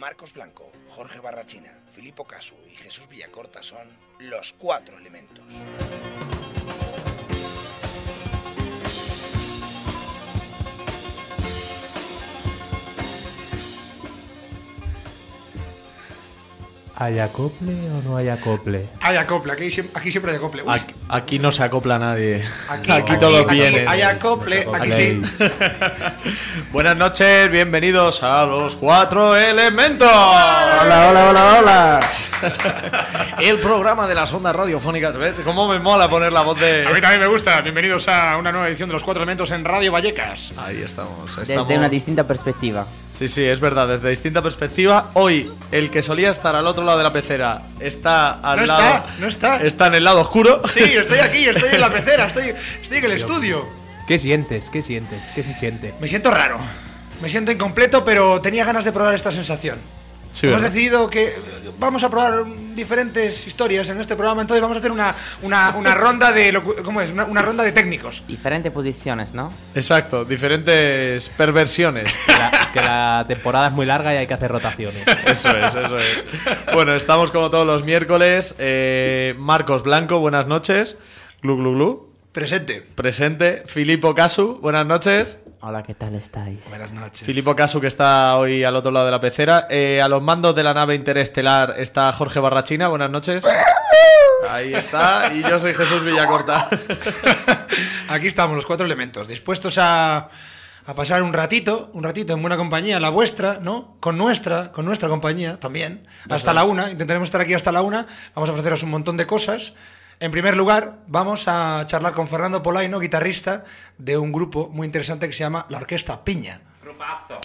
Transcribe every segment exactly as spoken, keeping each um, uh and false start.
Marcos Blanco, Jorge Barrachina, Filippo Casu y Jesús Villacorta son Los Cuatro Elementos. ¿Hay acople o no hay acople? Hay acople, aquí, aquí siempre hay acople. Uy. Aquí, aquí no se acopla nadie. Aquí, aquí, aquí todos aquí, vienen. Hay acople, aquí sí. Buenas noches, bienvenidos a Los Cuatro Elementos. Hola, hola, hola, hola. El programa de las ondas radiofónicas. ¿Ves? ¿Cómo me mola poner la voz de...? A mí también me gusta. Bienvenidos a una nueva edición de Los Cuatro Elementos en Radio Vallecas. Ahí estamos, estamos. Desde una distinta perspectiva. Sí, sí, es verdad, desde distinta perspectiva. Hoy, el que solía estar al otro lado de la pecera está al no lado... está, no está. Está en el lado oscuro. Sí, estoy aquí, estoy en la pecera, estoy, estoy en el estudio. ¿Qué sientes? ¿Qué sientes? ¿Qué se siente? Me siento raro. Me siento incompleto, pero tenía ganas de probar esta sensación. Sí, Hemos ¿verdad? decidido que vamos a probar diferentes historias en este programa, entonces vamos a hacer una, una, una ronda de locu- ¿cómo es? Una, una ronda de técnicos. Diferentes posiciones, ¿no? Exacto, diferentes perversiones. Que la, que la temporada es muy larga y hay que hacer rotaciones. Eso es, eso es. Bueno, estamos como todos los miércoles. Eh, Marcos Blanco, buenas noches. Glu, glu, glu. Presente. Presente. Filippo Casu, buenas noches. Hola, ¿qué tal estáis? Buenas noches. Filippo Casu, que está hoy al otro lado de la pecera. Eh, a los mandos de la nave interestelar está Jorge Barrachina, buenas noches. Ahí está. Y yo soy Jesús Villacorta. Aquí estamos, Los Cuatro Elementos, dispuestos a, a pasar un ratito, un ratito en buena compañía, la vuestra, ¿no? Con nuestra, con nuestra compañía también, hasta la una. Intentaremos estar aquí hasta la una. Vamos a ofreceros un montón de cosas. En primer lugar, vamos a charlar con Fernando Polaino, guitarrista de un grupo muy interesante que se llama La Orquesta Piña. Grupazo.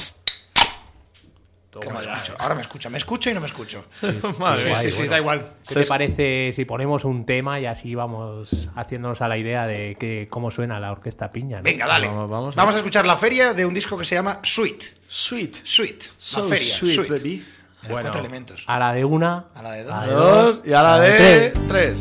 Que no me escucho. Ahora me escucho, me escucho y no me escucho. Madre Sí, mía. sí, sí, bueno. da igual. ¿Qué te parece si ponemos un tema y así vamos haciéndonos a la idea de que, cómo suena la Orquesta Piña, ¿no? Venga, dale. Vamos, vamos, Vamos a escuchar la feria de un disco que se llama Sweet. Sweet. Sweet. So La feria. sweet, Sweet. baby. De Los Bueno, Cuatro Elementos. a la de una, A la de dos. a A dos y a la de tres.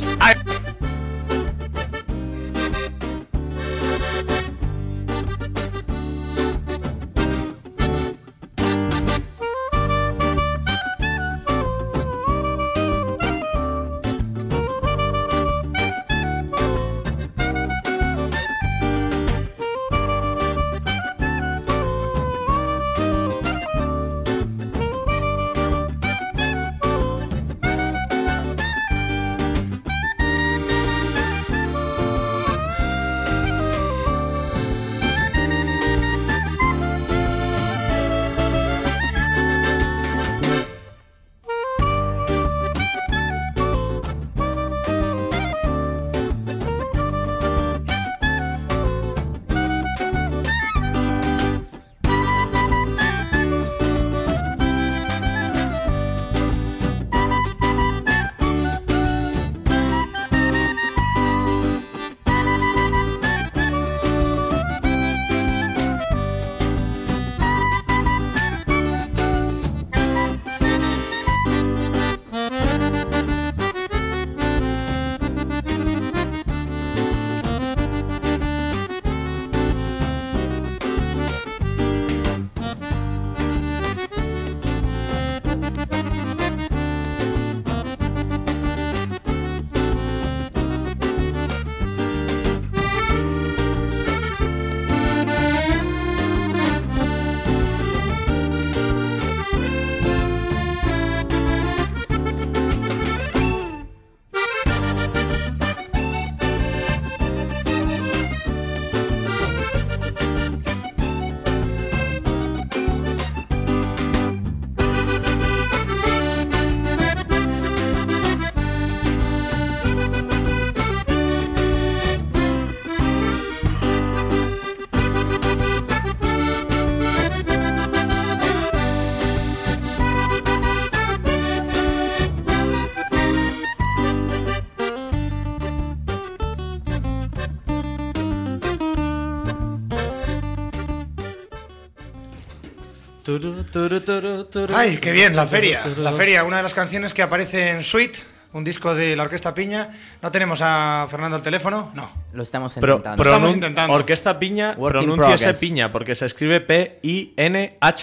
Ay, qué bien, la feria. La feria, una de las canciones que aparece en Sweet, un disco de la Orquesta Piña. ¿No tenemos a Fernando al teléfono? No. Lo estamos Pero, intentando. estamos pronun- intentando. Orquesta Piña, Work in pronúnciese progress. Piña, porque se escribe P I N H A.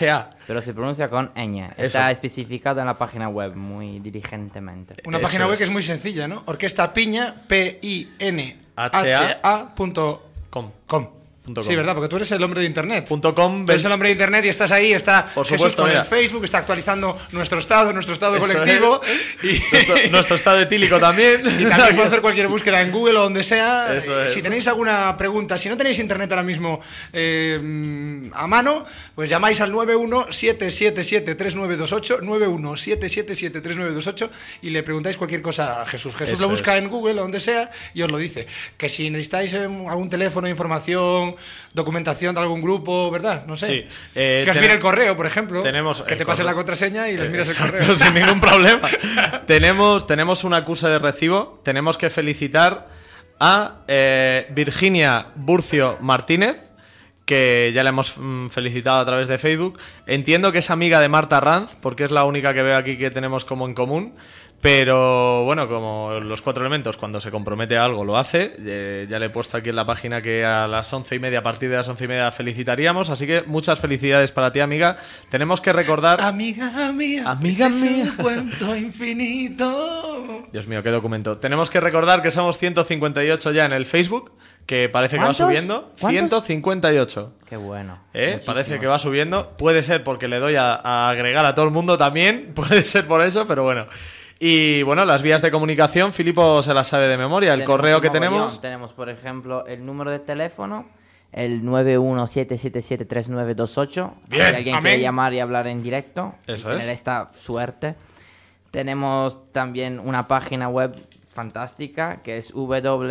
pero se pronuncia con ñ. Está especificado en la página web muy diligentemente. Una Eso página web es. que es muy sencilla, ¿no? Orquesta Piña, P I N H H A punto Com. com. Punto Sí, com. verdad, porque tú eres el hombre de internet. Punto com, Tú eres el hombre de internet y estás ahí, está Por Jesús supuesto, con mira. el Facebook, está actualizando nuestro estado, nuestro estado Eso colectivo. Y, Nuestro, nuestro estado etílico también. y también puede hacer cualquier búsqueda en Google o donde sea. Eso es. Si tenéis alguna pregunta, si no tenéis internet ahora mismo eh, a mano, pues llamáis al nueve uno siete siete siete tres nueve dos ocho, nueve uno siete siete siete tres nueve dos ocho y le preguntáis cualquier cosa a Jesús. Jesús Eso lo busca es. en Google o donde sea y os lo dice. Que si necesitáis eh, algún teléfono, información, documentación de algún grupo, ¿verdad? No sé. Sí. Eh, que os ten- mire el correo, por ejemplo. tenemos que el te pase correo. la contraseña y les miras el Exacto, correo. sin ningún problema. tenemos, tenemos un acuse de recibo. Tenemos que felicitar a eh, Virginia Burcio Martínez, que ya la hemos mm, felicitado a través de Facebook. Entiendo que es amiga de Marta Ranz, porque es la única que veo aquí que tenemos como en común. Pero bueno, como los cuatro elementos, cuando se compromete a algo lo hace. Eh, ya le he puesto aquí en la página que a las once y media, a partir de las once y media felicitaríamos. Así que muchas felicidades para ti, amiga. Tenemos que recordar... Amiga mía, Amiga este es mía. un cuento infinito. Dios mío, qué documento. Tenemos que recordar que somos ciento cincuenta y ocho ya en el Facebook, que parece que va ¿Cuántos? subiendo. ¿Cuántos? ciento cincuenta y ocho. Qué bueno. ¿Eh? Muchísimos. Parece que va subiendo. Puede ser porque le doy a, a agregar a todo el mundo también. Puede ser por eso, pero bueno. Y bueno, las vías de comunicación, Filipo se las sabe de memoria. El Tenemos correo un que mogollón. tenemos. Tenemos, por ejemplo, el número de teléfono, el nueve uno siete siete siete tres nueve dos ocho. Bien, Si alguien amén. quiere llamar y hablar en directo, Eso y es. tener esta suerte. Tenemos también una página web fantástica que es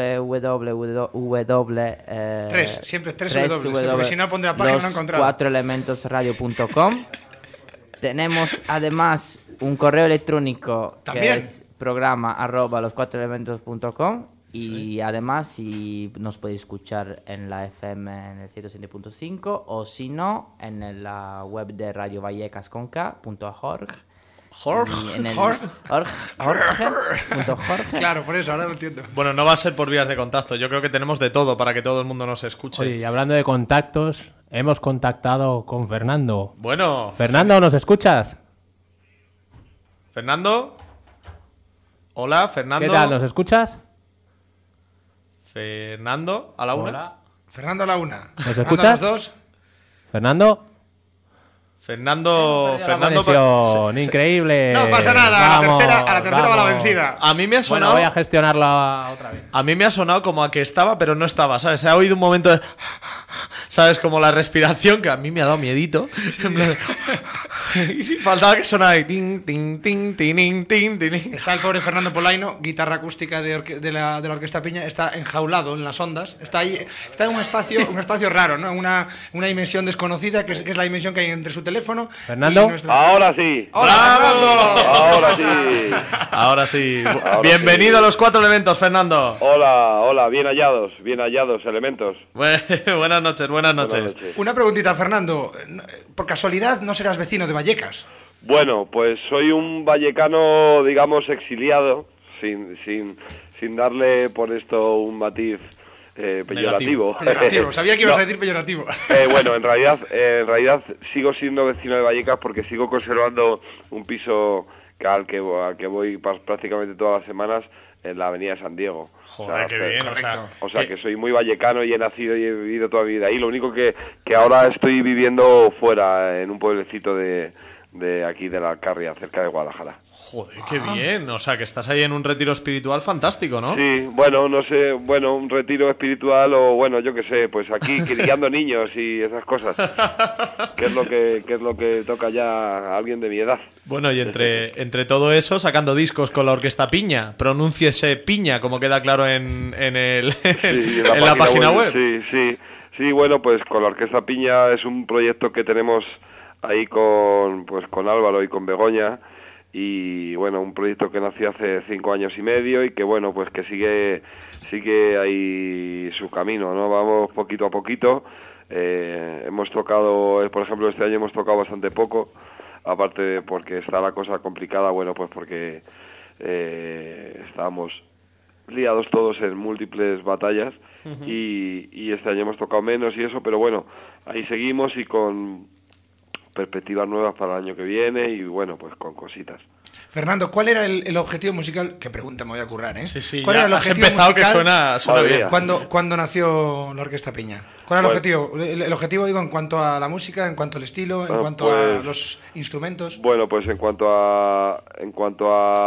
www. eh, Tres, siempre tres tres W, W, porque si no pondré la página los no he encontrado. cuatro elementos radio punto com. Tenemos además un correo electrónico También. que es programa arroba los cuatro elementos punto com y además si nos podéis escuchar en la F M en el ciento siete punto cinco o si no en la web de Radio Vallecas con K punto org. Jorge. Y en el Jorge. Jorge, Jorge, punto Jorge. Claro, por eso, ahora lo entiendo. Bueno, no va a ser por vías de contacto. Yo creo que tenemos de todo para que todo el mundo nos escuche. Oye, y hablando de contactos, hemos contactado con Fernando. Bueno, Fernando, ¿nos escuchas? Fernando. Hola, Fernando. ¿Qué tal? ¿Nos escuchas? Fernando, a la una. Hola. Fernando a la una. ¿Nos Fernando escuchas? a las dos. Fernando. Fernando, La Fernando. conexión, se- increíble. No pasa nada, a la Vamos, tercera, a la tercera va la vamos. vencida. A mí me ha Bueno, sonado. voy a gestionarlo otra vez. A mí me ha sonado como a que estaba, pero no estaba, ¿sabes? Se ha oído un momento de... ¿Sabes? Como la respiración, que a mí me ha dado miedito. En plan de- Y sí, faltaba que sonara ahí. Tin, tin, tin, tin, tin, tin. Está el pobre Fernando Polaino, guitarra acústica de, orque- de, la, de la Orquesta Piña, está enjaulado en las ondas, está ahí, está en un espacio, un espacio raro, ¿no? Una, una dimensión desconocida, que es, que es la dimensión que hay entre su teléfono Fernando. y nuestro... Ahora sí. ¡Hola, Fernando! Ahora sí. Ahora sí. Ahora Bienvenido sí. a los cuatro elementos, Fernando. Hola, hola, bien hallados, bien hallados elementos. Bu- Buenas noches, buenas noches. Buenas noches. Una preguntita, Fernando. Por casualidad, ¿no serás vecino de Vallecas? Bueno, pues soy un vallecano, digamos, exiliado, sin, sin, sin darle por esto un matiz eh, peyorativo. Peyorativo, sabía que ibas No. a decir peyorativo. Eh, bueno, en realidad, eh, en realidad sigo siendo vecino de Vallecas porque sigo conservando un piso que al que, al que voy pas- prácticamente todas las semanas en la avenida San Diego. Joder, qué bien. O sea, correcto. O sea, que- que soy muy vallecano y he nacido y he vivido toda mi vida ahí. Lo único que, que ahora estoy viviendo fuera, en un pueblecito de, de aquí de la Alcarria, cerca de Guadalajara. Joder, qué bien. O sea, que estás ahí en un retiro espiritual fantástico, ¿no? Sí, bueno, no sé, bueno, un retiro espiritual o, bueno, yo qué sé, pues aquí criando niños y esas cosas. Que es lo que, que es lo que toca ya a alguien de mi edad. Bueno, y entre, entre todo eso, sacando discos con la Orquesta Piña. Pronúnciese Piña, como queda claro en, en, el, Sí, en la página web. Sí, sí, sí, bueno, pues con la Orquesta Piña es un proyecto que tenemos ahí con, pues con Álvaro y con Begoña, y bueno, un proyecto que nació hace cinco años y medio y que bueno, pues que sigue, sigue ahí su camino, ¿no? Vamos poquito a poquito. Eh, hemos tocado, eh, por ejemplo, este año hemos tocado bastante poco, aparte de porque está la cosa complicada, bueno, pues porque eh, estábamos liados todos en múltiples batallas y, y este año hemos tocado menos y eso, pero bueno, ahí seguimos y con, perspectivas nuevas para el año que viene y bueno, pues con cositas. Fernando, ¿cuál era el, el objetivo musical? Qué pregunta me voy a currar, ¿eh? Sí, sí, ¿Cuál ya era el has objetivo empezado que musical suena, suena bien. cuando, cuando nació la Orquesta Piña? ¿Cuál era el Pues- objetivo? El, el objetivo, digo, en cuanto a la música, en cuanto al estilo, en Ah, cuanto pues- a los instrumentos. Bueno, pues en cuanto a en cuanto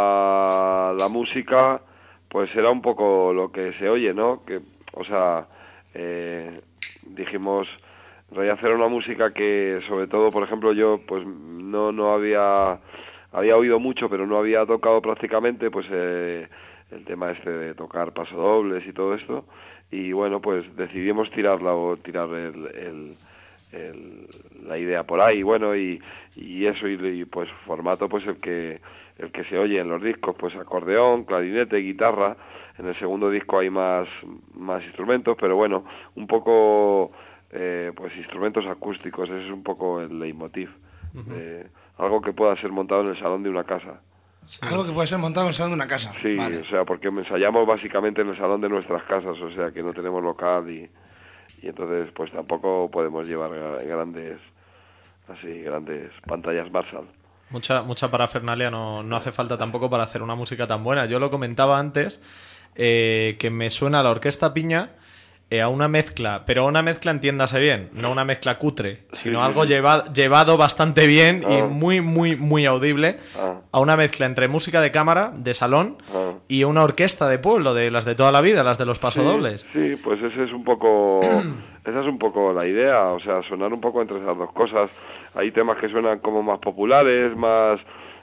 a la música, pues era un poco lo que se oye, ¿no? Que, o sea, eh, dijimos, en realidad hacer una música que, sobre todo, por ejemplo, yo, pues no no había había oído mucho, pero no había tocado prácticamente, pues eh, el tema este de tocar pasodobles y todo esto. Y bueno, pues decidimos tirarla o tirar el, el, el- la idea por ahí, bueno, y, y eso, y, y pues formato pues el que el que se oye en los discos, pues acordeón, clarinete, guitarra. En el segundo disco hay más, más instrumentos, pero bueno, un poco eh, pues instrumentos acústicos, ese es un poco el leitmotiv. Eh, algo que pueda ser montado en el salón de una casa. Algo que puede ser montado en el salón de una casa. Sí, Vale. o sea, porque ensayamos básicamente en el salón de nuestras casas, o sea, que no tenemos local y, y entonces pues tampoco podemos llevar gra- grandes, así, grandes pantallas Marshall. Mucha, mucha parafernalia no, no hace falta tampoco para hacer una música tan buena. Yo lo comentaba antes, eh, que me suena a la Orquesta Piña eh, a una mezcla, pero una mezcla, entiéndase bien, no una mezcla cutre, sino sí, algo sí. lleva- llevado bastante bien y Ah. muy, muy, muy audible, Ah. a una mezcla entre música de cámara, de salón, Ah. y una orquesta de pueblo, de las de toda la vida, las de los pasodobles. Sí, sí, pues ese es un poco, esa es un poco la idea, o sea, sonar un poco entre esas dos cosas. Hay temas que suenan como más populares, más,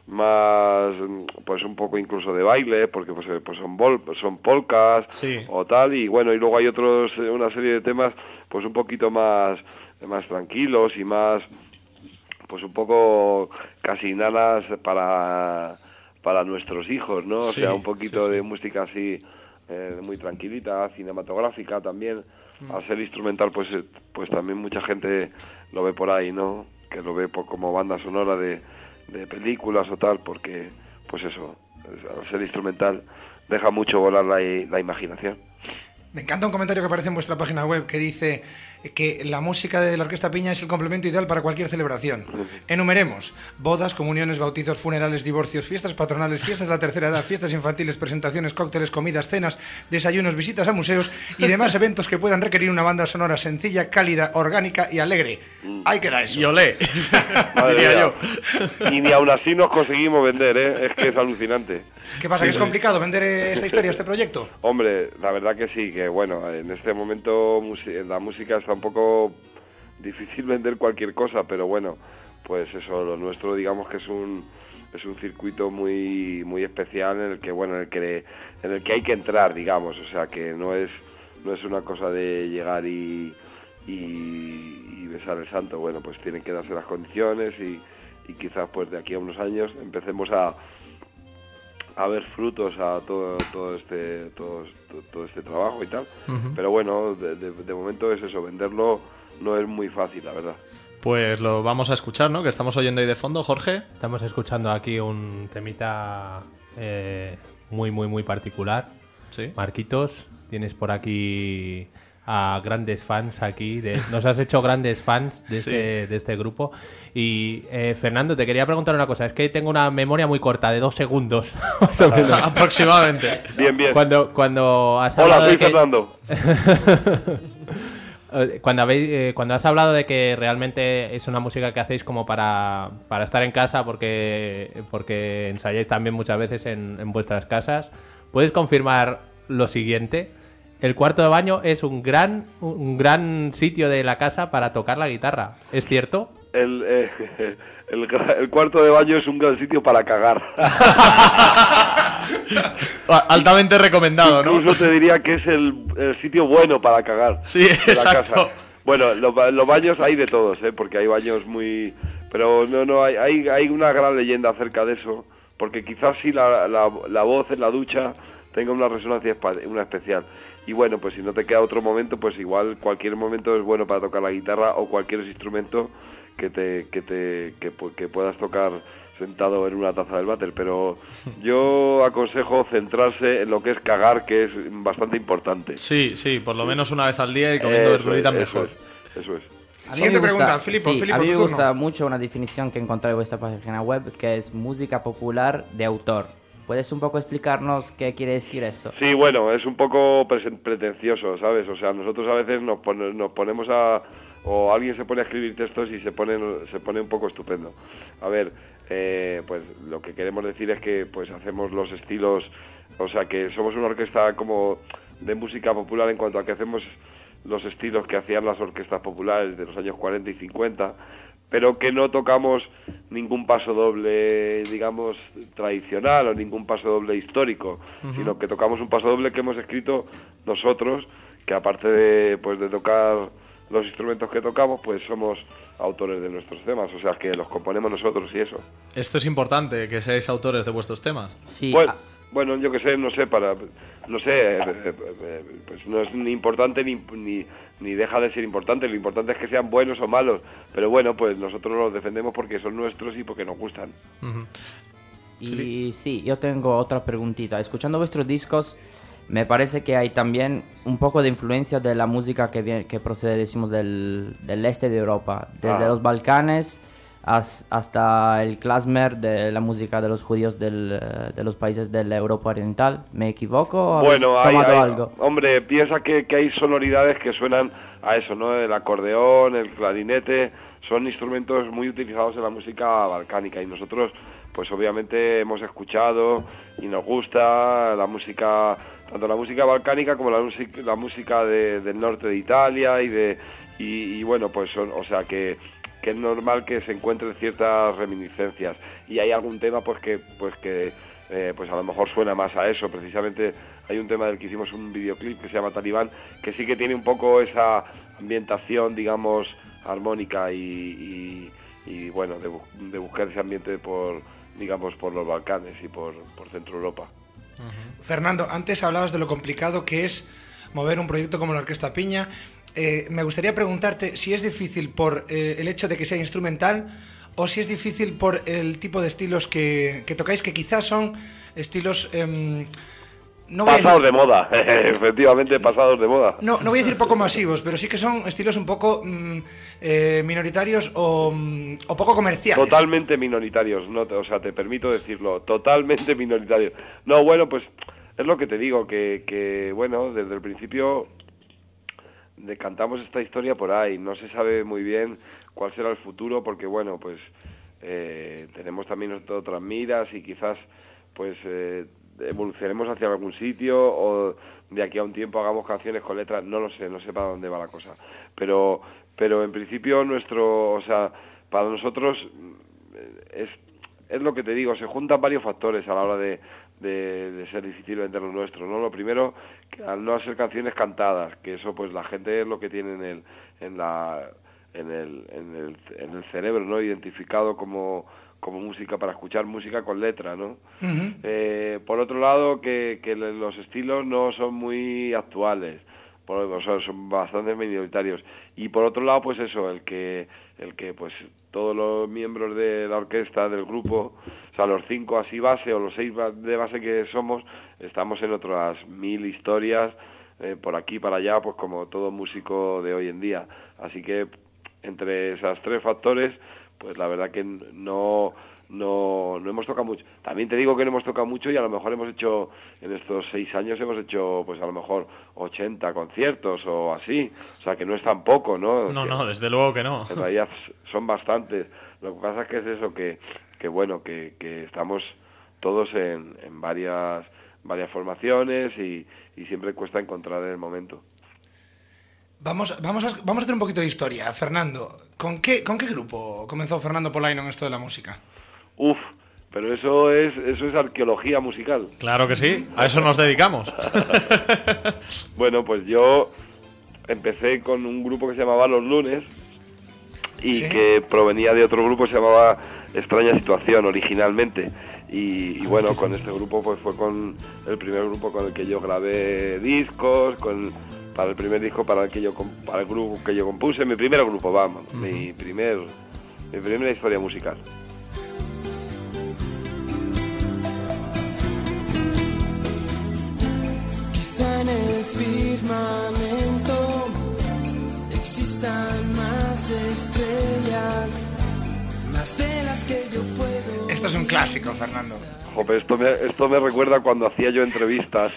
más, pues un poco incluso de baile, porque pues, eh, pues son bol, son polcas Sí. o tal, y bueno, y luego hay otros, eh, una serie de temas, pues un poquito más, más tranquilos y más, pues un poco casi nanas para, para nuestros hijos, ¿no? O Sí, sea, un poquito sí, sí. de música así, eh, muy tranquilita, cinematográfica también. Al ser instrumental, pues eh, pues también mucha gente lo ve por ahí, ¿no? Que lo ve por, como banda sonora de, de películas o tal, porque, pues eso, es- al ser instrumental deja mucho volar la, i- la imaginación. Me encanta un comentario que aparece en vuestra página web que dice que la música de la Orquesta Piña es el complemento ideal para cualquier celebración. Enumeremos: bodas, comuniones, bautizos, funerales, divorcios, fiestas patronales, fiestas de la tercera edad, fiestas infantiles, presentaciones, cócteles, comidas, cenas, desayunos, visitas a museos y demás eventos que puedan requerir una banda sonora sencilla, cálida, orgánica y alegre. Ahí queda eso. Y olé, Madre diría mía. yo. Y ni aún así nos conseguimos vender, ¿eh? Es que es alucinante. ¿Qué pasa? ¿Que es complicado vender eh, esta historia, este proyecto? Hombre, la verdad que sí, que bueno, en este momento musi- la música está un poco difícil vender cualquier cosa, pero bueno, pues eso, lo nuestro digamos que es un es un circuito muy muy especial en el que bueno, en el que en el que hay que entrar, digamos, o sea, que no es no es una cosa de llegar y y, y besar el santo, bueno, pues tienen que darse las condiciones y, y quizás pues de aquí a unos años empecemos a a ver frutos a todo todo este todo, todo este trabajo y tal. Ujú. Pero bueno, de, de- de momento es eso, venderlo no es muy fácil, la verdad. Pues lo vamos a escuchar, ¿no? Que estamos oyendo ahí de fondo, Jorge. Estamos escuchando aquí un temita eh, muy, muy, muy particular. Sí. Marquitos, tienes por aquí a grandes fans aquí. De, nos has hecho grandes fans de, Sí. este, de este grupo. Y eh, Fernando, te quería preguntar una cosa. Es que tengo una memoria muy corta, de dos segundos. Más o menos. Aproximadamente. Bien, bien. Cuando, cuando has Hola, hablado soy de que- Fernando. Eh, Cuando, habéis, eh, cuando has hablado de que realmente es una música que hacéis como para, para estar en casa porque, porque ensayáis también muchas veces en, en vuestras casas, ¿puedes confirmar lo siguiente? El cuarto de baño es un gran, un gran sitio de la casa para tocar la guitarra, ¿es cierto? El, eh, el, gra- el cuarto de baño es un gran sitio para cagar. Altamente recomendado, ¿no? Incluso te diría que es el, el sitio bueno para cagar. Sí, de la exacto. casa. Bueno, los, ba- los baños hay de todos, ¿eh? Porque hay baños muy... Pero no, no, hay, hay, hay una gran leyenda acerca de eso, porque quizás sí la, la, la voz en la ducha tenga una resonancia espa- una especial. Y bueno, pues si no te queda otro momento, pues igual cualquier momento es bueno para tocar la guitarra o cualquier instrumento que te que te que, pu- que puedas tocar sentado en una taza del váter, pero yo aconsejo centrarse en lo que es cagar, que es bastante importante. Sí, sí, por lo menos una vez al día y comiendo Eso verduritas es, eso mejor. es, eso es. A mí Siguiente me gusta- pregunta, Filipo, sí, Filipo, a mí tu me turno. gusta mucho una definición que encontré en vuestra página web, que es música popular de autor. ¿Puedes un poco explicarnos qué quiere decir eso? Sí, bueno, es un poco presen- pretencioso, ¿sabes? O sea, nosotros a veces nos, pone- nos ponemos a... o alguien se pone a escribir textos y se pone, se pone un poco estupendo. A ver, eh, pues lo que queremos decir es que pues hacemos los estilos, o sea, que somos una orquesta como de música popular en cuanto a que hacemos los estilos que hacían las orquestas populares de los años cuarenta y cincuenta, pero que no tocamos ningún paso doble, digamos, tradicional o ningún paso doble histórico, uh-huh. sino que tocamos un paso doble que hemos escrito nosotros, que aparte de, pues, de tocar los instrumentos que tocamos, pues somos autores de nuestros temas, o sea, que los componemos nosotros y eso. Esto es importante, que seáis autores de vuestros temas. Sí. Bueno, ah, bueno, yo que sé, no sé, para, no sé, eh, eh, eh, pues no es ni importante ni, ni, ni deja de ser importante, lo importante es que sean buenos o malos, pero bueno, pues nosotros los defendemos porque son nuestros y porque nos gustan. Uh-huh. Y sí, yo tengo otra preguntita. Escuchando vuestros discos, me parece que hay también un poco de influencia de la música que, viene, que procede, decimos, del, del este de Europa, desde Ah. los Balcanes as- hasta el klezmer de la música de los judíos del, eh, de los países de la Europa Oriental. ¿Me equivoco o habéis Bueno, hay, tomado hay- algo? hombre, piensa que, que hay sonoridades que suenan a eso, ¿no? El acordeón, el clarinete, son instrumentos muy utilizados en la música balcánica y nosotros, pues obviamente hemos escuchado y nos gusta la música, tanto la música balcánica como la música, la música de, del norte de Italia y de y, y bueno, pues son, o sea que que es normal que se encuentren ciertas reminiscencias y hay algún tema pues que pues que eh, pues a lo mejor suena más a eso. Precisamente hay un tema del que hicimos un videoclip que se llama Talibán, que sí que tiene un poco esa ambientación, digamos, armónica y, y, y bueno, de, bu- de buscar ese ambiente por, digamos, por los Balcanes y por, por Centro Europa. Fernando, antes hablabas de lo complicado que es mover un proyecto como la Orquesta Piña. Eh, me gustaría preguntarte si es difícil por eh, el hecho de que sea instrumental o si es difícil por el tipo de estilos que, que tocáis, que quizás son estilos... em, no voy a Pasados decir- de moda, efectivamente pasados de moda. No, no voy a decir poco masivos, pero sí que son estilos un poco mm, eh, minoritarios o, mm, o poco comerciales. Totalmente minoritarios, no te- o sea, te permito decirlo, totalmente minoritarios. No, bueno, pues es lo que te digo, que, que bueno, desde el principio decantamos esta historia por ahí, no se sabe muy bien cuál será el futuro, porque bueno, pues eh, tenemos también otras miras y quizás pues eh, evolucionemos hacia algún sitio o de aquí a un tiempo hagamos canciones con letras, no lo sé, no sé para dónde va la cosa, pero pero en principio nuestro, o sea, para nosotros es es lo que te digo, se juntan varios factores a la hora de de, de ser difícil vender lo nuestro, ¿no? Lo primero, que al no hacer canciones cantadas, que eso pues la gente es lo que tiene en el en la en el en el, en el cerebro, ¿no? Identificado como como música, para escuchar música con letra, ¿no? Ujú. Eh, por otro lado, que, que los estilos no son muy actuales, por, o sea, son bastante minoritarios. Y por otro lado, pues eso, el que el que pues todos los miembros de la orquesta, del grupo, o sea, los cinco así base o los seis ba- de base que somos, estamos en otras mil historias, eh, por aquí, para allá, pues como todo músico de hoy en día. Así que entre esos tres factores, pues la verdad que no no no hemos tocado mucho. También te digo que no hemos tocado mucho y a lo mejor hemos hecho, en estos seis años hemos hecho pues a lo mejor ochenta conciertos o así, o sea que no es tan poco, ¿no? No, Que no, desde luego que no. en realidad son bastantes. Lo que pasa es que es eso, que, que bueno, que, que estamos todos en, en varias varias formaciones y, y siempre cuesta encontrar el momento. Vamos, vamos, a, vamos a hacer un poquito de historia. Fernando, ¿con qué, ¿con qué grupo comenzó Fernando Polaino en esto de la música? Uf, pero eso es eso es arqueología musical. Claro que sí, a eso nos dedicamos. Bueno, pues yo empecé con un grupo que se llamaba Los Lunes y ¿Sí? que provenía de otro grupo que se llamaba Extraña Situación originalmente. Y, y bueno, con este grupo pues fue con el primer grupo con el que yo grabé discos, con para el primer disco para el que yo com- para el grupo que yo compuse, mi primer grupo, vamos, uh-huh. mi primer mi primera historia musical. Quizá en el firmamento existan más las estrellas, más de las que yo puedo. Esto es un clásico, Fernando. Joder, esto me, esto me recuerda cuando hacía yo entrevistas.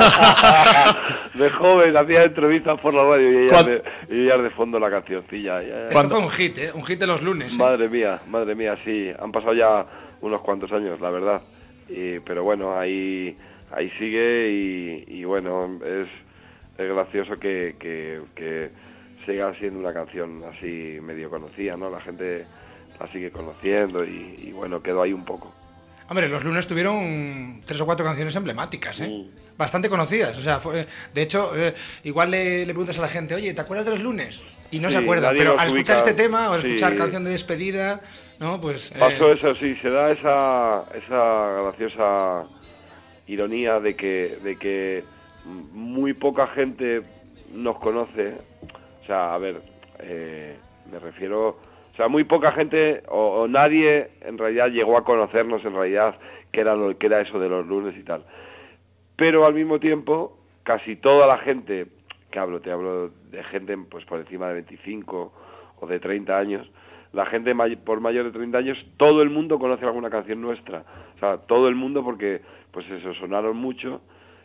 De joven hacía entrevistas por la radio y ellas de, y ellas de fondo la cancioncilla. Ya, ya. Esto fue un hit, ¿eh? Un hit de los lunes. ¿eh? Madre mía, madre mía, sí. Han pasado ya unos cuantos años, la verdad. Y, pero bueno, ahí, ahí sigue y, y bueno, es, es gracioso que, que, que siga siendo una canción así medio conocida, ¿no? La gente la sigue conociendo y, y bueno, quedó ahí un poco. Hombre, los lunes tuvieron tres o cuatro canciones emblemáticas, ¿eh? Sí. Bastante conocidas. O sea, fue, de hecho, eh, igual le, le preguntas a la gente, oye, ¿te acuerdas de los lunes? Y no Sí, se acuerdan. nadie Pero los al escuchar ubica. este tema o al Sí. escuchar canción de despedida, ¿no? Pues. eh, Pasó eso, sí, se da esa, esa graciosa ironía de que, de que muy poca gente nos conoce. O sea, a ver, eh, me refiero... O sea, muy poca gente o, o nadie en realidad llegó a conocernos en realidad que era, lo, que era eso de los lunes y tal. Pero al mismo tiempo, casi toda la gente, que hablo, te hablo de gente pues por encima de veinticinco o de treinta años, la gente may, por mayor de treinta años, todo el mundo conoce alguna canción nuestra. O sea, todo el mundo porque, pues eso, sonaron mucho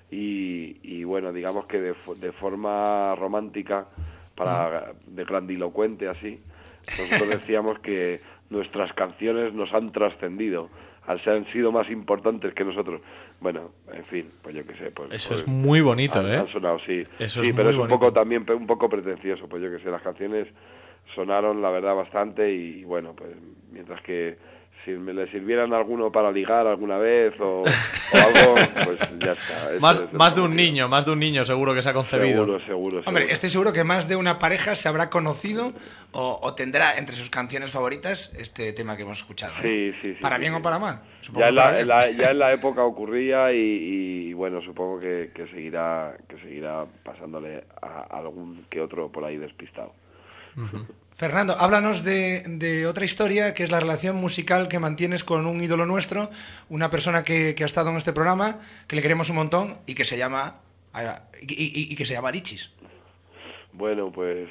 y, y bueno, digamos que de, de forma romántica, para de grandilocuente así, nosotros decíamos que nuestras canciones nos han trascendido, se han sido más importantes que nosotros. Bueno, en fin, pues yo qué sé. Pues, Eso pues, es muy bonito, han, ¿eh? Han sonado, sí. Eso sí, es pero muy es un bonito. poco también un poco pretencioso, pues yo qué sé, las canciones sonaron la verdad bastante y bueno, pues mientras que si me le sirvieran a alguno para ligar alguna vez o, o algo, pues ya está. Eso Más, es el más de un motivo. niño, más de un niño seguro que se ha concebido. Seguro, seguro, Hombre, seguro. estoy seguro que más de una pareja se habrá conocido o, o tendrá entre sus canciones favoritas este tema que hemos escuchado. ¿eh? Sí, sí, sí. Para sí, bien sí. o para mal. Supongo Ya que en, la, para en bien. la- ya en la época ocurría y, y, bueno, supongo que, que seguirá que seguirá pasándole a algún que otro por ahí despistado. Fernando, háblanos de, de otra historia, que es la relación musical que mantienes con un ídolo nuestro, una persona que, que ha estado en este programa, que le queremos un montón y que se llama y, y- y que se llama Lichis. Bueno, pues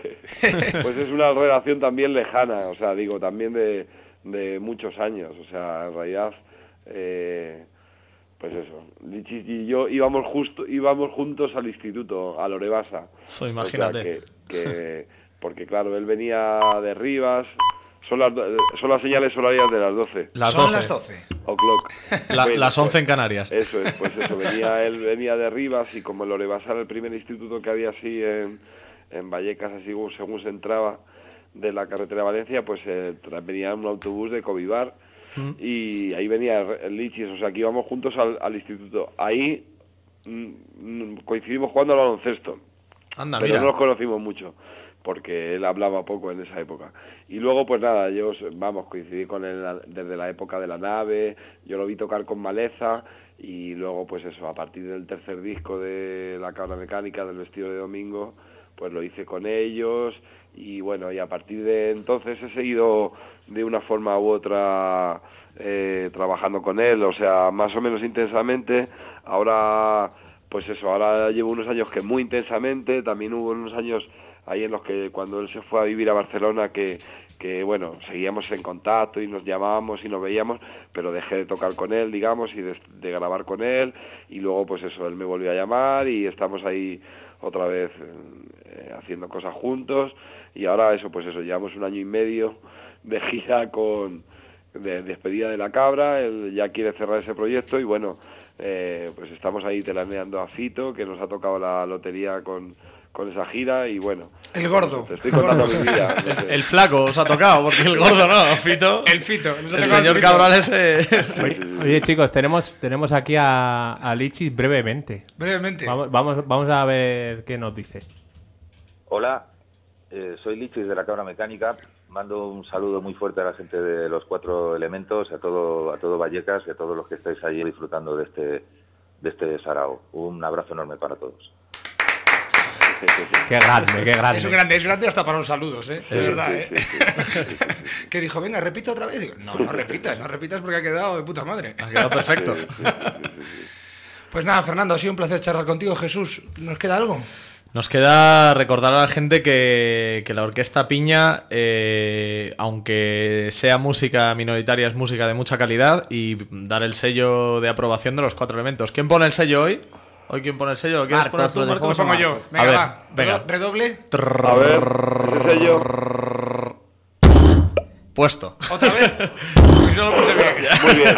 pues es una relación también lejana, o sea, digo, también de, de muchos años, o sea, en realidad, eh, pues eso, Lichis y yo íbamos justo íbamos juntos al instituto, a Lorebasa. So, imagínate. O sea, que, que- porque claro, él venía de Rivas, son las, do- son las señales horarias de las doce. Las Son doce. las doce. O'clock. La- Bueno, las once pues, en Canarias. Eso es, pues eso, venía, él venía de Rivas y como el Lorebasa era el primer instituto que había así en, en Vallecas, así como según se entraba de la carretera de Valencia, pues eh, tra- venía un autobús de Covivar y ahí venía el, el Lichis, o sea que íbamos juntos al, al instituto. Ahí mm, mm, coincidimos jugando al baloncesto, Anda, pero mira. no nos conocimos mucho porque él hablaba poco en esa época. Y luego, pues nada, yo, vamos, coincidí con él desde la época de La Nave, yo lo vi tocar con Maleza, y luego, pues eso, a partir del tercer disco de La Cabra Mecánica, del Vestido de Domingo, pues lo hice con ellos, y bueno, y a partir de entonces he seguido de una forma u otra eh, trabajando con él, o sea, más o menos intensamente. Ahora, pues eso, ahora llevo unos años que muy intensamente, también hubo unos años ahí en los que cuando él se fue a vivir a Barcelona que, que bueno, seguíamos en contacto y nos llamábamos y nos veíamos, pero dejé de tocar con él, digamos, y de, de grabar con él, y luego pues eso, él me volvió a llamar y estamos ahí otra vez eh, haciendo cosas juntos, y ahora eso, pues eso, llevamos un año y medio de gira con de despedida de La Cabra, él ya quiere cerrar ese proyecto y bueno, eh, pues estamos ahí telaneando a Fito, que nos ha tocado la lotería con con esa gira y bueno. El gordo. Te estoy contando mi vida. No El, sé. el flaco os ha tocado, porque el gordo no, Fito. El Fito. nos ha El tocado señor Fito. Cabral ese. Oye, oye, chicos, tenemos, tenemos aquí a, a Lichis brevemente. Brevemente. Vamos, vamos, vamos a ver qué nos dice. Hola, eh, soy Lichis de La Cabra Mecánica. Mando un saludo muy fuerte a la gente de Los Cuatro Elementos, a todo a todo Vallecas y a todos los que estáis allí disfrutando de este de este sarao. Un abrazo enorme para todos. Qué grande, qué grande. Es un grande, es grande hasta para los saludos, ¿eh? Es Sí, verdad, sí, ¿eh? sí, sí, sí, sí. Que dijo, venga, repito otra vez. Digo, no, no repitas, no repitas porque ha quedado de puta madre. Ha quedado perfecto. Sí, sí, sí, sí, sí. Pues nada, Fernando, ha sido un placer charlar contigo. Jesús, ¿nos queda algo? Nos queda recordar a la gente que, que la Orquesta Piña, eh, aunque sea música minoritaria, es música de mucha calidad, y dar el sello de aprobación de los cuatro elementos. ¿Quién pone el sello hoy? ¿Hoy quién pone el sello? ¿Lo quieres Marcos, poner tú, lo Marcos? Lo pongo yo. Venga, A ver, va. venga. Redoble. A ver, ese sello. Puesto. Otra vez. Pues yo lo puse bien. Muy bien.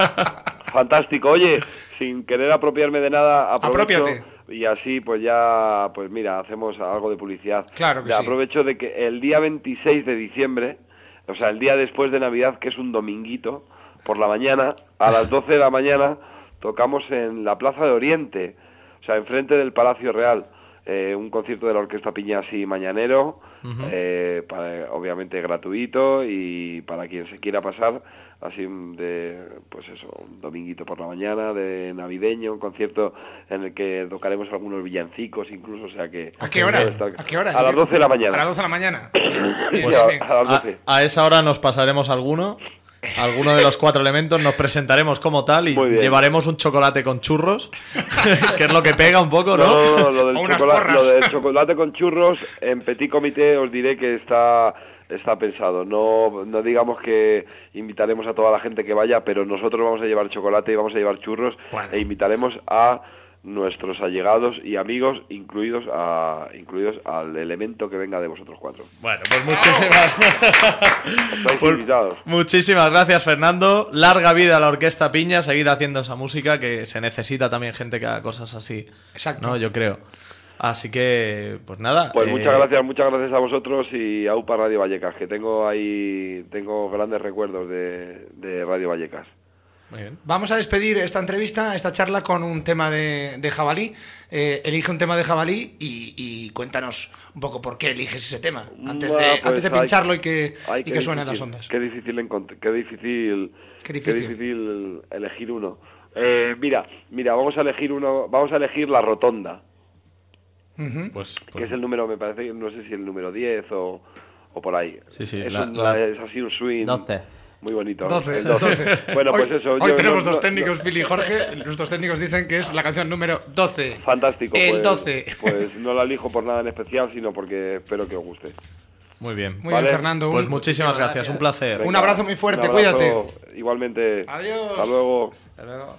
Fantástico. Oye, sin querer apropiarme de nada, aprovecho. Aprópiate. Y así, pues ya, pues mira, hacemos algo de publicidad. Claro que Ya sí. Aprovecho de que el día veintiséis de diciembre, o sea, el día después de Navidad, que es un dominguito, por la mañana, a las doce de la mañana, tocamos en la Plaza de Oriente, o sea, enfrente del Palacio Real. Eh, un concierto de la Orquesta Piña así mañanero, uh-huh. eh, para, obviamente gratuito, y para quien se quiera pasar, así de, pues eso, un dominguito por la mañana, de navideño, un concierto en el que tocaremos algunos villancicos incluso, o sea que... ¿A qué hora? Estar, ¿A qué hora? A las doce de la mañana. A las doce de la mañana. Pues sí, a, a las doce. A, a esa hora nos pasaremos alguno. Alguno de los cuatro elementos, nos presentaremos como tal y llevaremos un chocolate con churros, que es lo que pega un poco, ¿no? No, no, no, lo, del chocolate, lo del chocolate con churros en Petit Comité os diré que está está pensado. No, no digamos que invitaremos a toda la gente que vaya, pero nosotros vamos a llevar chocolate y vamos a llevar churros, bueno. E invitaremos a nuestros allegados y amigos, incluidos a incluidos al elemento que venga de vosotros cuatro. Bueno, pues muchísimas Estáis invitados. Muchísimas gracias, Fernando. Larga vida a la Orquesta Piña, seguid haciendo esa música, que se necesita también gente que haga cosas así. Exacto. No, yo creo. Así que, pues nada. Pues eh... muchas gracias, muchas gracias a vosotros y a U P A Radio Vallecas, que tengo ahí tengo grandes recuerdos de, de Radio Vallecas. Muy bien. Vamos a despedir esta entrevista, esta charla, con un tema de, de Jabalí. Eh, elige un tema de Jabalí y, y cuéntanos un poco por qué eliges ese tema, antes de, Bueno, pues antes de hay, pincharlo y que, hay, y que suenen las ondas. Qué difícil, encont- qué difícil, qué difícil, qué difícil elegir uno. Eh, mira, mira, vamos a elegir uno, vamos a elegir La Rotonda. Uh-huh. Pues, pues... que es el número, me parece, no sé si el número diez o, o por ahí. Sí, sí, es, la, un, la... es así un swing. doce. Muy bonito. doce. El doce. doce. Bueno, hoy, pues eso. Hoy yo, tenemos no, dos no, técnicos, no. Phil y Jorge. Nuestros técnicos dicen que es la canción número doce. Fantástico. El pues, doce. Pues no la elijo por nada en especial, sino porque espero que os guste. Muy bien. Muy ¿Vale? bien, Fernando. Pues un... muchísimas gracias, gracias, un placer. Venga, un abrazo muy fuerte, abrazo, cuídate. Igualmente. Adiós. Hasta luego. Hasta luego.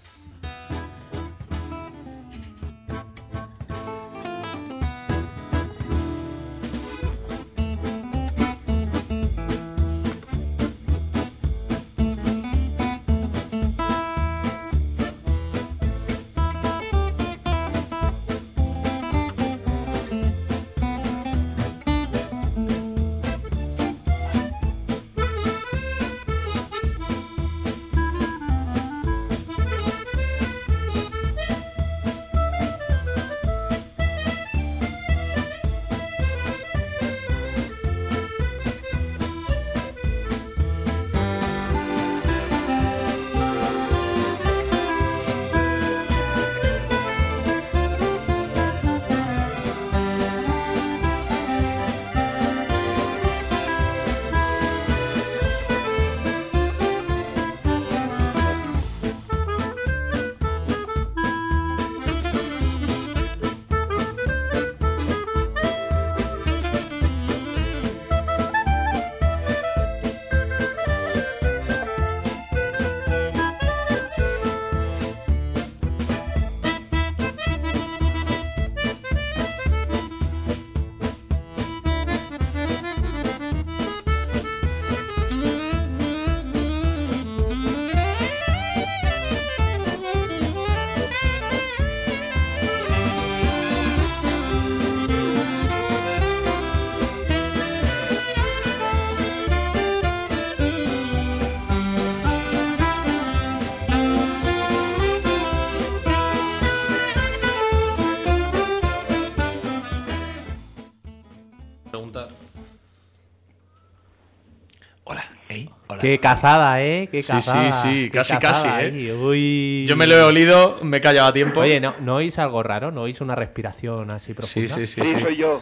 Qué cazada, ¿eh? Qué sí, cazada. sí, sí, Qué casi, cazada casi, ¿eh? ahí. Uy. Yo me lo he olido, me he callado a tiempo. Oye, ¿no, ¿no oís algo raro? ¿No oís una respiración así profunda? Sí, sí, sí. Sí, sí. soy yo.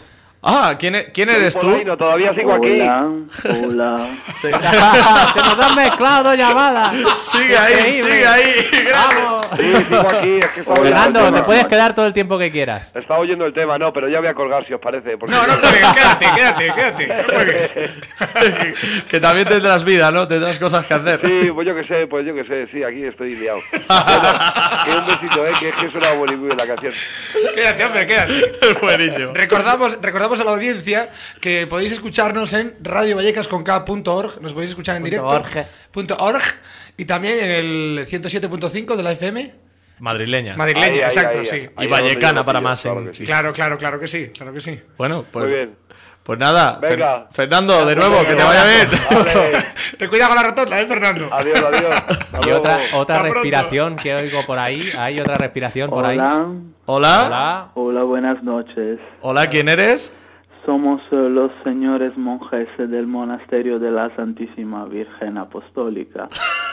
Ah, ¿quién, e- quién eres tú? Polaino, todavía sigo aquí. Hola, hola. Sí. Se nos han mezclado llamadas. Sigue ahí, Increíble. sigue ahí. Vamos. Sí, sigo aquí. Es que estaba oyendo el Fernando, tema. te puedes quedar todo el tiempo que quieras. Estaba oyendo el tema, no, pero ya voy a colgar si os parece. Porque... No, no, quédate, quédate, quédate. No juegues. Que también tendrás vida, ¿no? Tendrás cosas que hacer. Sí, pues yo que sé, pues yo que sé, sí, aquí estoy liado. Bueno, que un besito, eh, que es que suena muy bien la canción. Quédate, hombre, quédate. Es buenísimo. Recordamos, recordamos a la audiencia que podéis escucharnos en radio vallecas con k punto org, nos podéis escuchar en directo. Org. Punto org, y también en el ciento siete punto cinco de la F M. Madrileña. Madrileña, Ahí, ahí, exacto, ahí, sí. ahí. Y es donde vallecana yo para pillo, más. claro en- que sí. Claro, claro, claro que sí, claro que sí. Bueno, pues, Muy bien. pues nada. Fer- Venga. Fernando, de nuevo, que te vaya bien. Vale. Ten cuidado con la rotonda, ¿eh, Fernando? Adiós, adiós. Hasta Y luego. otra, otra Hasta pronto. respiración que oigo por ahí. Hay otra respiración por ahí. Hola, Hola. Hola. hola, buenas noches. Hola, ¿quién eres? Somos eh, los señores monjes del monasterio de la Santísima Virgen Apostólica.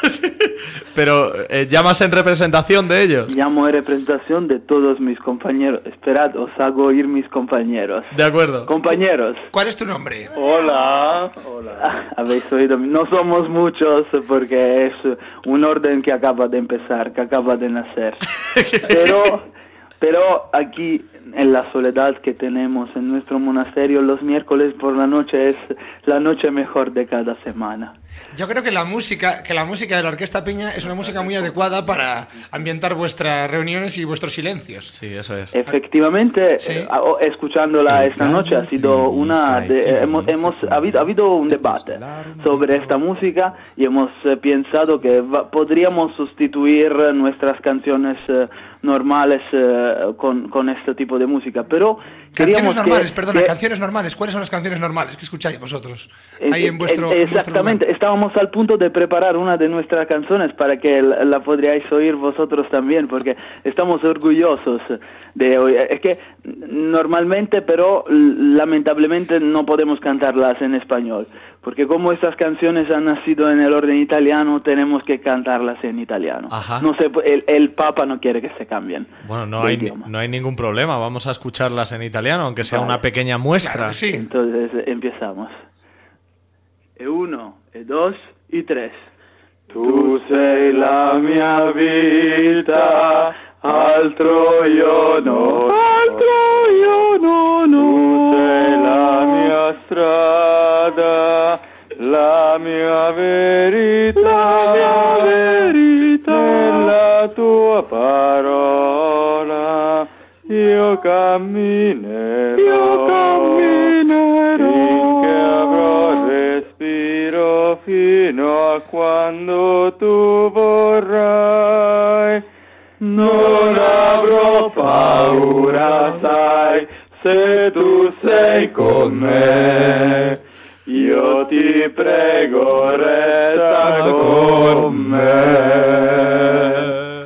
Pero eh, llamas en representación de ellos. Llamo en representación de todos mis compañeros. Esperad, os hago oír mis compañeros. De acuerdo. Compañeros. ¿Cuál es tu nombre? Hola. Hola. Habéis oído. No somos muchos porque es un orden que acaba de empezar, que acaba de nacer. Pero, pero aquí en la soledad que tenemos en nuestro monasterio los miércoles por la noche es la noche mejor de cada semana. Yo creo que la música, que la música de la Orquesta Piña es una música muy adecuada para ambientar vuestras reuniones y vuestros silencios. Sí, eso es. Efectivamente, Sí. eh, a- o- escuchándola esta noche ha sido una de- eh, hemos, hemos ha habido, ha habido un debate sobre esta música y hemos eh, pensado que va- podríamos sustituir eh, nuestras canciones eh, normales eh, con, con este tipo de música, pero Canciones queríamos normales, que- perdona, que- canciones normales. ¿Cuáles son las canciones normales que escucháis vosotros? Eh, Ahí en eh, vuestro. eh, en vuestro exactamente, lugar. estábamos al punto de preparar una de nuestras canciones para que la, la podríais oír vosotros también, porque estamos orgullosos de oír. Es que normalmente, pero l- lamentablemente no podemos cantarlas en español, porque como estas canciones han nacido en el orden italiano, tenemos que cantarlas en italiano. Ajá. No sé, el, el Papa no quiere que se cambien. Bueno, no de hay, idioma. no hay ningún problema. Vamos a escucharlas en italiano, aunque sea Vale. una pequeña muestra. Claro que sí. Entonces eh, empezamos. E uno, e dos, e tres. Tu sei la mia vita, altro io no, altro io no, no. Tu sei la mia strada, la mia verità, la mia verità, nella tua parola io camminerò, io camminerò, finché avrò respiro fino a quando tu vorrai. Non avrò paura, sai, se tu sei con me. Io ti prego, resta con me.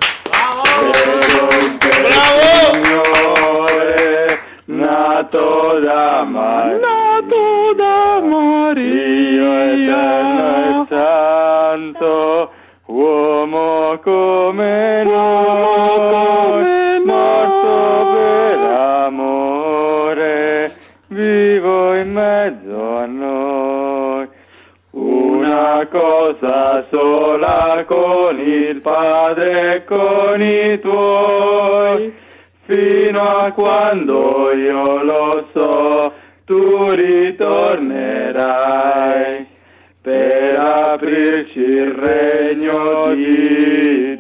Signore, nato da Maria, nato da Maria, eterno e santo, uomo come noi, morto per amore, vivo in mezzo a noi. Una cosa sola con il Padre e con i tuoi, fino a quando io lo so, tu ritornerai per aprirci il regno di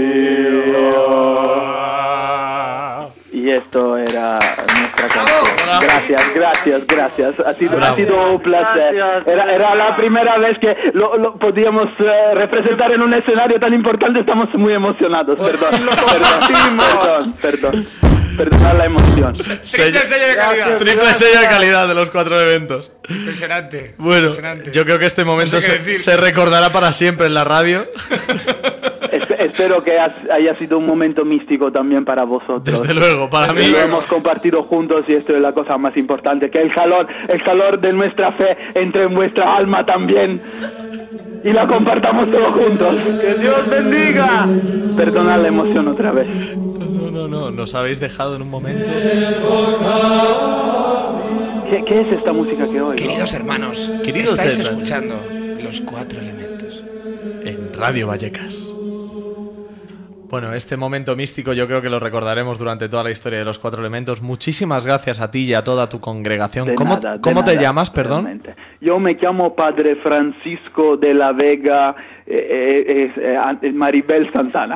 Dio. Y esto era nuestra canción. Gracias, gracias, gracias. Ha sido, ha sido un placer. Era, era la primera vez que lo, lo podíamos eh, representar en un escenario tan importante. Estamos muy emocionados. Perdón, perdón, perdón, perdón. Perdonad la emoción. Triple sello de calidad. Triple sello de calidad de los cuatro eventos. Impresionante. Bueno, impresionante. yo creo que este momento No sé qué se, decir. se recordará para siempre en la radio. Espe- Espero que has- haya sido un momento místico también para vosotros. Desde luego, para mí. Lo hemos compartido juntos y esto es la cosa más importante, que el calor, el calor de nuestra fe entre en vuestra alma también y la compartamos todos juntos. ¡Que Dios bendiga! Perdonad la emoción otra vez. No, no, no, nos habéis dejado en un momento. ¿Qué, ¿Qué es esta música que oigo? Queridos hermanos, Queridos estáis hermanos. escuchando Los Cuatro Elementos. En Radio Vallecas. Bueno, este momento místico yo creo que lo recordaremos durante toda la historia de Los Cuatro Elementos. Muchísimas gracias a ti y a toda tu congregación. De ¿Cómo, nada, de ¿cómo te nada, llamas, perdón? realmente. Yo me llamo Padre Francisco de la Vega eh, eh, eh, Maribel Santana.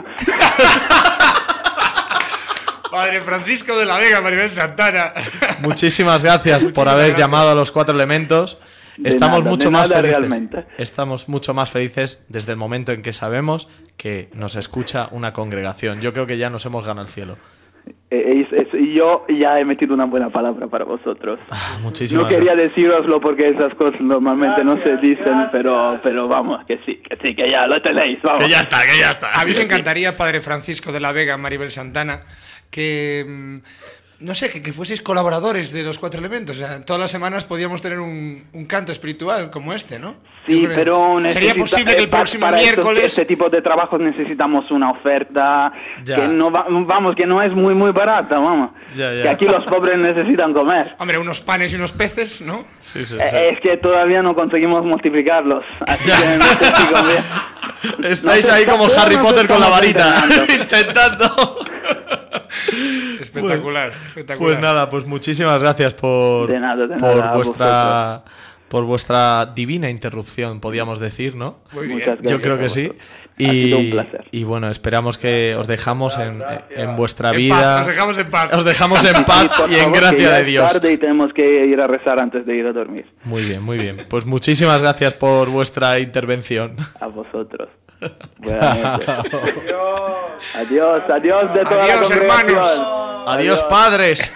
Padre Francisco de la Vega, Maribel Santana. Muchísimas gracias por Muchísimas haber gracias. llamado a Los Cuatro Elementos. De Estamos nada, mucho de más nada felices. realmente. Estamos mucho más felices desde el momento en que sabemos que nos escucha una congregación. Yo creo que ya nos hemos ganado el cielo. Eh, es- es- y yo ya he metido una buena palabra para vosotros. Ah, muchísimas No quería gracias. decíroslo porque esas cosas normalmente no se dicen, pero pero vamos, que sí, que sí, que ya lo tenéis, vamos. Que ya está, que ya está. A mí me encantaría, Padre Francisco de la Vega, Maribel Santana, que, mm, no sé, que, que fueseis colaboradores de Los Cuatro Elementos. O sea, todas las semanas podíamos tener un, un canto espiritual como este, ¿no? Sí, Yo creo- pero Sería necesita- posible que el eh, pa- próximo para estos- miércoles... este tipo de trabajos necesitamos una oferta Ya. que no va- vamos, que no es muy muy barata, vamos. Ya, ya. Que aquí los pobres necesitan comer. Hombre, unos panes y unos peces, ¿no? Sí, sí, Eh, sí. Es que todavía no conseguimos multiplicarlos, así que no sé si conviene. Estáis nos ahí como está- Harry nos Potter con la estamos varita, entrenando. intentando. Espectacular, espectacular. Pues nada, pues muchísimas gracias por, De nada, de por nada, a vuestra por vuestra divina interrupción, podríamos decir, ¿no? Muy bien. Muchas gracias. Yo creo que a sí. vosotros. Ha sido un Y, placer. y bueno, esperamos que os dejamos en, en vuestra En vida. paz, nos dejamos en paz. Os dejamos en Y paz por y en favor, que gracia ya de es Dios. tarde y tenemos que ir a rezar antes de ir a dormir. Muy bien, muy bien. Pues muchísimas gracias por vuestra intervención. A vosotros. Buenas noches. Adiós, adiós de toda Adiós, la congregación. hermanos. Adiós, padres.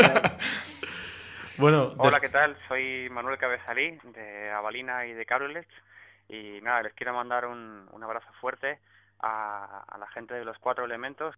Bueno, de- Hola, ¿qué tal? Soy Manuel Cabezalí, de Avalina y de Cabriolet. Y nada, les quiero mandar un, un abrazo fuerte a, a la gente de Los Cuatro Elementos.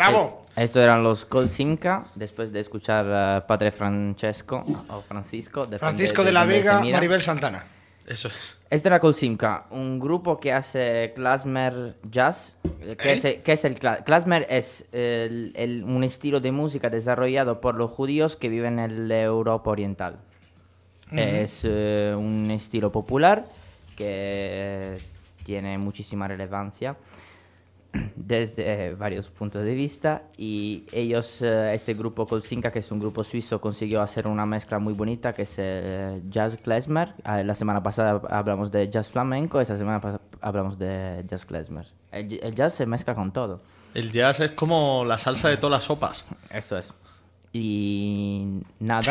¡Bravo! Esto eran los Colsimca, después de escuchar uh, Padre Francesco o Francisco. depende Francisco de la dónde se Vega, mira. Maribel Santana. Eso es. Este era Colsimca, un grupo que hace klezmer jazz. ¿Qué, ¿Eh? es, el- qué es el kla- klezmer? Es el- el- un estilo de música desarrollado por los judíos que viven en la Europa Oriental. Ujú. Es eh, un estilo popular que tiene muchísima relevancia desde eh, varios puntos de vista, y ellos, eh, este grupo Colsimca, que es un grupo suizo, consiguió hacer una mezcla muy bonita que es eh, jazz klezmer. Ah, la semana pasada hablamos de jazz flamenco, esta semana pas- hablamos de jazz klezmer. El, el jazz se mezcla con todo. El jazz es como la salsa de todas las sopas. Eso es. Y nada.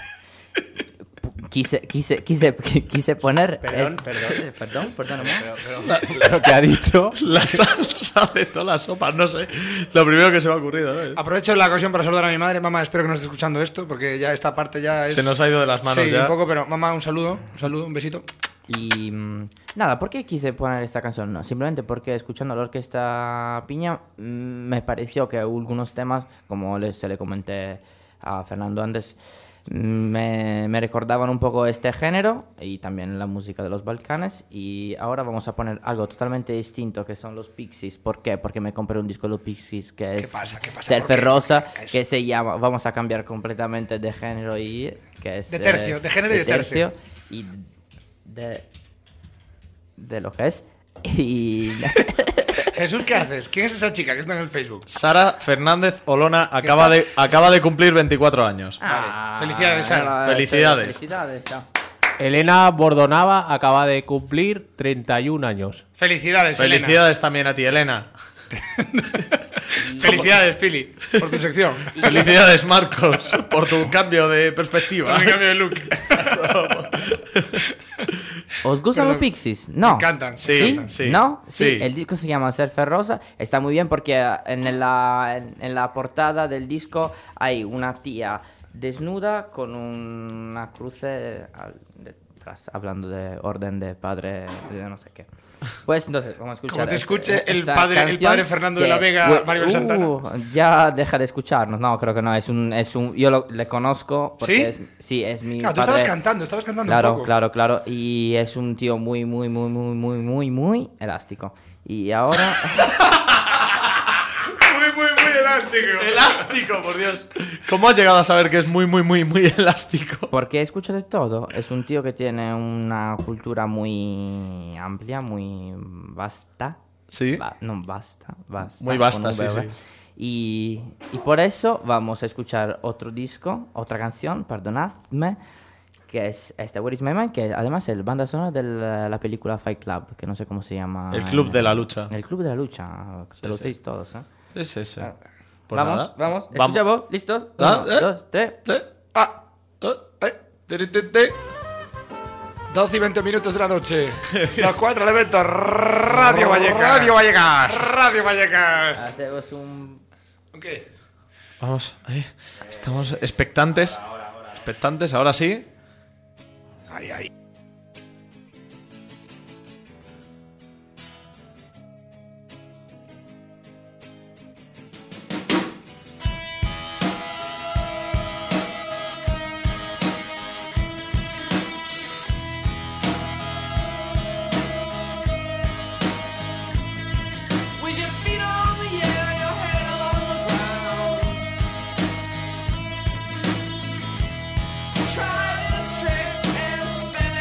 Quise, quise, quise, quise poner... Perdón, es- perdón. Perdón, perdóname. Lo que ha dicho. La salsa de todas las sopas, no sé. Lo primero que se me ha ocurrido, ¿no? Aprovecho la ocasión para saludar a mi madre. Mamá, espero que no esté escuchando esto, porque ya esta parte ya es... Se nos ha ido de las manos sí, ya. un poco, pero mamá, un saludo, un saludo, un besito. Y mm, nada, ¿por qué quise poner esta canción? No, simplemente porque escuchando la orquesta Piña mm, me pareció que algunos temas, como le- se le comenté a Fernando antes, mm, me, me recordaban un poco este género y también la música de los Balcanes. Y ahora vamos a poner algo totalmente distinto, que son los Pixies. ¿Por qué? Porque me compré un disco de los Pixies que es pasa? ¿Qué pasa? Surfer ¿Por qué? Rosa, ¿Por qué? Eso. que se llama, vamos a cambiar completamente de género y que es De tercio, eh, de género y de tercio. y de, de lo que es. Y Jesús, ¿qué haces? ¿Quién es esa chica que está en el Facebook? Sara Fernández Olona acaba de, acaba de cumplir veinticuatro años. Ah, Felicidades, Sara. bueno, Felicidades. Felicidades, ya. Elena Bordonava acaba de cumplir treinta y un años. Felicidades, Felicidades también a ti, Elena. Elena. Felicidades, Philly, por tu sección. Felicidades, Marcos, por tu cambio de perspectiva. Por mi cambio de look. ¿Os gustan Perdón. los Pixies? No. Me encantan. Sí, ¿Sí? encantan, sí. ¿No? Sí. Sí. El disco se llama Surfer Rosa. Está muy bien porque en la, en, en la portada del disco hay una tía desnuda con una cruce al- detrás, hablando de orden de padre, de no sé qué. Pues entonces, vamos a escuchar. Como te este- escuche el esta padre- el canción padre Fernando de que- la Vega, Ue- Maribel Santana. Uh, ya deja de escucharnos. No, creo que no. Es un, es un, yo lo, le conozco porque ¿Sí? es, sí, es mi Claro, tú padre. estabas cantando, estabas cantando Claro, un poco. claro, claro. Y es un tío muy, muy, muy, muy, muy, muy, muy elástico. Y ahora... Muy, muy, muy elástico. Elástico, por Dios. ¿Cómo has llegado a saber que es muy, muy, muy, muy elástico? Porque escucho de todo. Es un tío que tiene una cultura muy amplia, muy vasta. Sí. Va- no, basta, basta. Muy vasta, con sí, V, sí. ¿verdad? Y, y por eso vamos a escuchar otro disco, otra canción, perdonadme, que es este Where is My Mind, que además es el banda sonora de la, la película Fight Club, que no sé cómo se llama. El Club en- de la Lucha. El Club de la Lucha, que Sí, lo sí. hacéis todos, ¿eh? Sí, sí, sí. Ah. Pues vamos, nada. vamos, Vamos. escuchamos, ¿listos? Ah, Uno, eh. dos, tres. Sí. Ah. Ah. Eh. Tiri, ti, ti. doce y veinte minutos de la noche. Los cuatro elementos. Radio Vallecas. Radio Vallecas. Radio Vallecas. Hacemos un... ¿Qué? Vamos, ahí. Estamos expectantes. Expectantes, ahora sí. Ahí, ahí. With your feet on the air, your head on the ground. Try this trick and spin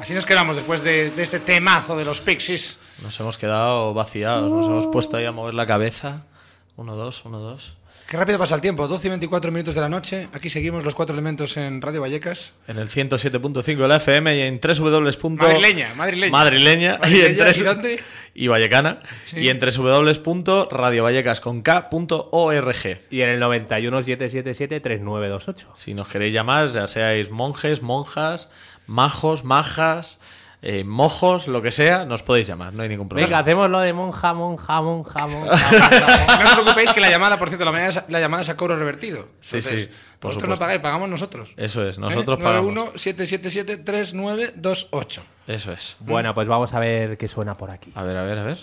Así nos quedamos después de, de este temazo de los Pixies. Nos hemos quedado vaciados, nos hemos puesto ahí a mover la cabeza. Uno, dos, uno, dos. Qué rápido pasa el tiempo, doce y veinticuatro minutos de la noche. Aquí seguimos los cuatro elementos en Radio Vallecas. En el ciento siete punto cinco de la F M y en www. Madrileña, madrileña. Madrileña. Madrileña, y, en tres... ¿y dónde? Y vallecana. Sí. Y en www punto radio vallecas con k punto org. Y en el noventa y uno, setecientos setenta y siete, treinta y nueve veintiocho. Si nos queréis llamar, ya seáis monjes, monjas, majos, majas, eh, mojos, lo que sea, nos podéis llamar, no hay ningún problema. Venga, hacemos lo de monja, monja, monja, monja. No os preocupéis que la llamada, por cierto, la llamada, la llamada es a cobro revertido. Sí, Entonces, sí, por vosotros supuesto. no pagáis, pagamos nosotros. Eso es, nosotros ¿Eh? pagamos. nueve uno, siete siete siete, tres nueve dos ocho. Eso es. Bueno, pues vamos a ver qué suena por aquí. A ver, a ver, a ver.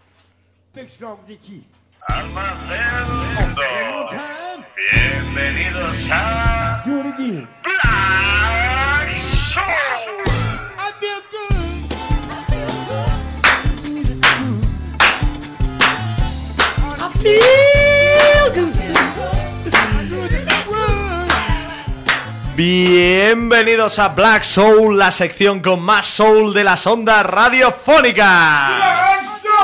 Almas del mundo. Bienvenidos a Black Soul. Bienvenidos a Black Soul, la sección con más soul de las ondas radiofónicas.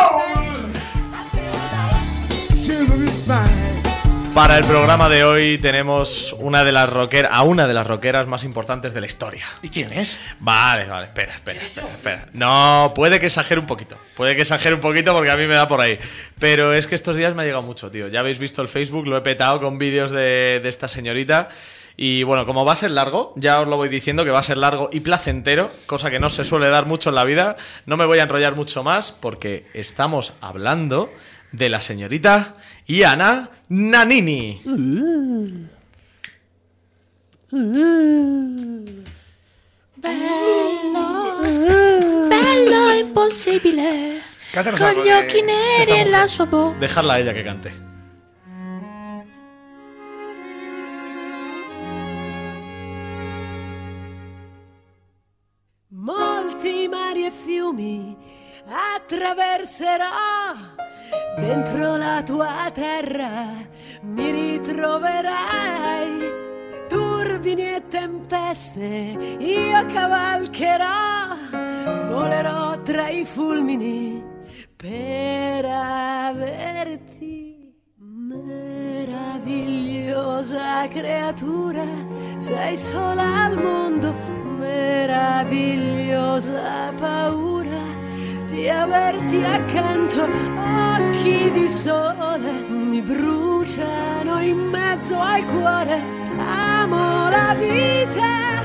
Para el programa de hoy tenemos una de las rockeras, a una de las rockeras más importantes de la historia. ¿Y quién es? Vale, vale, espera, espera, espera, espera. No, puede que exagere un poquito. Puede que exagere un poquito porque a mí me da por ahí. Pero es que estos días me ha llegado mucho, tío. Ya habéis visto el Facebook, lo he petado con vídeos de, de esta señorita. Y bueno, como va a ser largo, ya os lo voy diciendo que va a ser largo y placentero, cosa que no se suele dar mucho en la vida. No me voy a enrollar mucho más porque estamos hablando de la señorita Iana Nannini. Uh. Uh. Bello, bello impossibile. Cántanos Con algo gli de- occhi de neri esta e la mujer. sua bocca. Dejarla a ella que cante. Molti mari e fiumi attraverserò, dentro la tua terra mi ritroverai, turbini e tempeste io cavalcherò, volerò tra i fulmini per averti. Meravigliosa creatura, sei sola al mondo, meravigliosa paura di averti accanto, occhi di sole mi bruciano in mezzo al cuore, amo la vita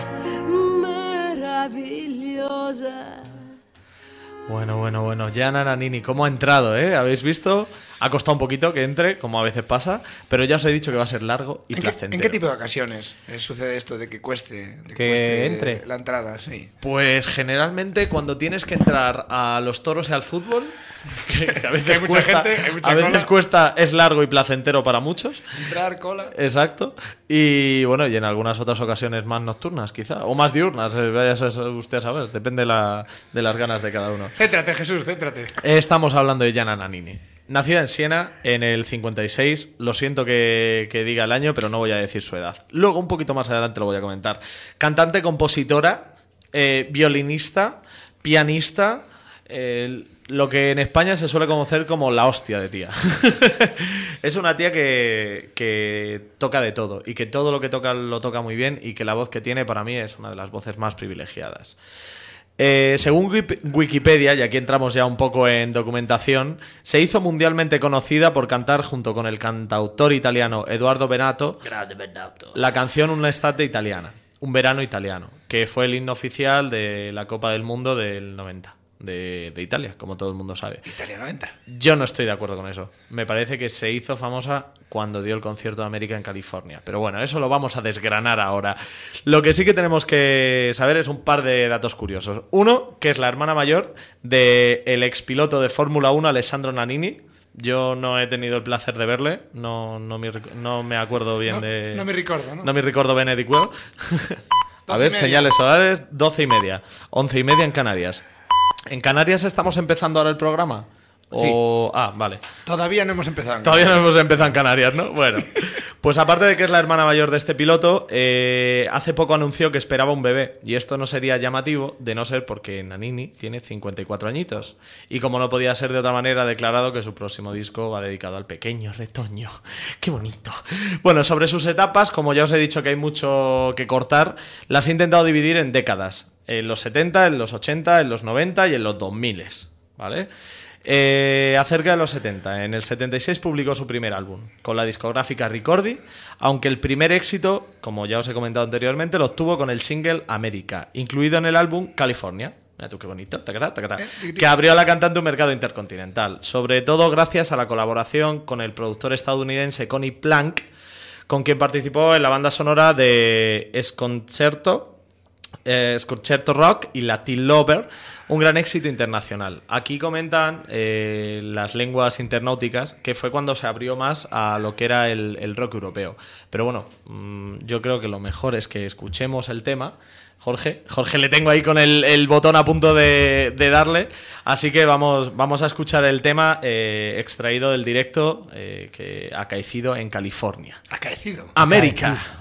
meravigliosa. Bueno, bueno, bueno. Iana Nannini, ¿cómo ha entrado, eh? ¿Habéis visto? Ha costado un poquito que entre, como a veces pasa, pero ya os he dicho que va a ser largo y ¿En qué, placentero. ¿En qué tipo de ocasiones eh, sucede esto de que cueste, de que Que cueste entre. la entrada? Sí. Pues generalmente cuando tienes que entrar a los toros y al fútbol, que, que a veces, Hay mucha cuesta, gente, hay mucha a veces cola. cuesta, es largo y placentero para muchos. Entrar, cola. Exacto. Y bueno, y en algunas otras ocasiones más nocturnas, quizá, o más diurnas, eh, vaya a usted a saber, depende la, de las ganas de cada uno. Céntrate, Jesús, céntrate. Estamos hablando de Iana Nannini. Nacida en Siena en el cincuenta y seis, lo siento que, que diga el año, pero no voy a decir su edad. Luego, un poquito más adelante, lo voy a comentar. Cantante, compositora, eh, violinista, pianista, eh, lo que en España se suele conocer como la hostia de tía. Es una tía que, que toca de todo y que todo lo que toca lo toca muy bien y que la voz que tiene para mí es una de las voces más privilegiadas. Eh, según Wip- Wikipedia, y aquí entramos ya un poco en documentación, se hizo mundialmente conocida por cantar junto con el cantautor italiano Edoardo Bennato la canción Un'estate italiana, un verano italiano, que fue el himno oficial de la Copa del Mundo del noventa, de, de Italia, como todo el mundo sabe. Italia noventa. Yo no estoy de acuerdo con eso. Me parece que se hizo famosa cuando dio el concierto de América en California. Pero bueno, eso lo vamos a desgranar ahora. Lo que sí que tenemos que saber es un par de datos curiosos. Uno, que es la hermana mayor del expiloto de Fórmula uno, Alessandro Nannini. Yo no he tenido el placer de verle. No, no, me, no me acuerdo bien No, de... no me recuerdo, ¿no? No me recuerdo bien de Cuero. A Doce ver, y media. señales horarias, doce y media. Once y media en Canarias. ¿En Canarias estamos empezando ahora el programa? O... Ah, vale. Todavía no hemos empezado. En Todavía no hemos empezado en Canarias, ¿no? Bueno, pues aparte de que es la hermana mayor de este piloto, eh, hace poco anunció que esperaba un bebé. Y esto no sería llamativo de no ser porque Nanini tiene cincuenta y cuatro añitos. Y como no podía ser de otra manera, ha declarado que su próximo disco va dedicado al pequeño retoño. ¡Qué bonito! Bueno, sobre sus etapas, como ya os he dicho que hay mucho que cortar, las he intentado dividir en décadas. En los setenta, en los ochenta, en los noventa y en los dos mil, ¿vale? Eh, acerca de los setenta, en el setenta y seis publicó su primer álbum con la discográfica Ricordi, aunque el primer éxito, como ya os he comentado anteriormente, lo obtuvo con el single América, incluido en el álbum California. Mira tú qué bonito, tacatá, tacatá, que abrió a la cantante un mercado intercontinental, sobre todo gracias a la colaboración con el productor estadounidense Connie Plank, con quien participó en la banda sonora de Sconcerto, eh, Sconcerto Rock y Latin Lover, un gran éxito internacional. Aquí comentan eh, las lenguas internauticas que fue cuando se abrió más a lo que era el, el rock europeo. Pero bueno, mmm, yo creo que lo mejor es que escuchemos el tema. Jorge, Jorge le tengo ahí con el, el botón a punto de, de darle, así que vamos, vamos a escuchar el tema eh, extraído del directo eh, que acaecido en California. Acaecido. América. Acaecido.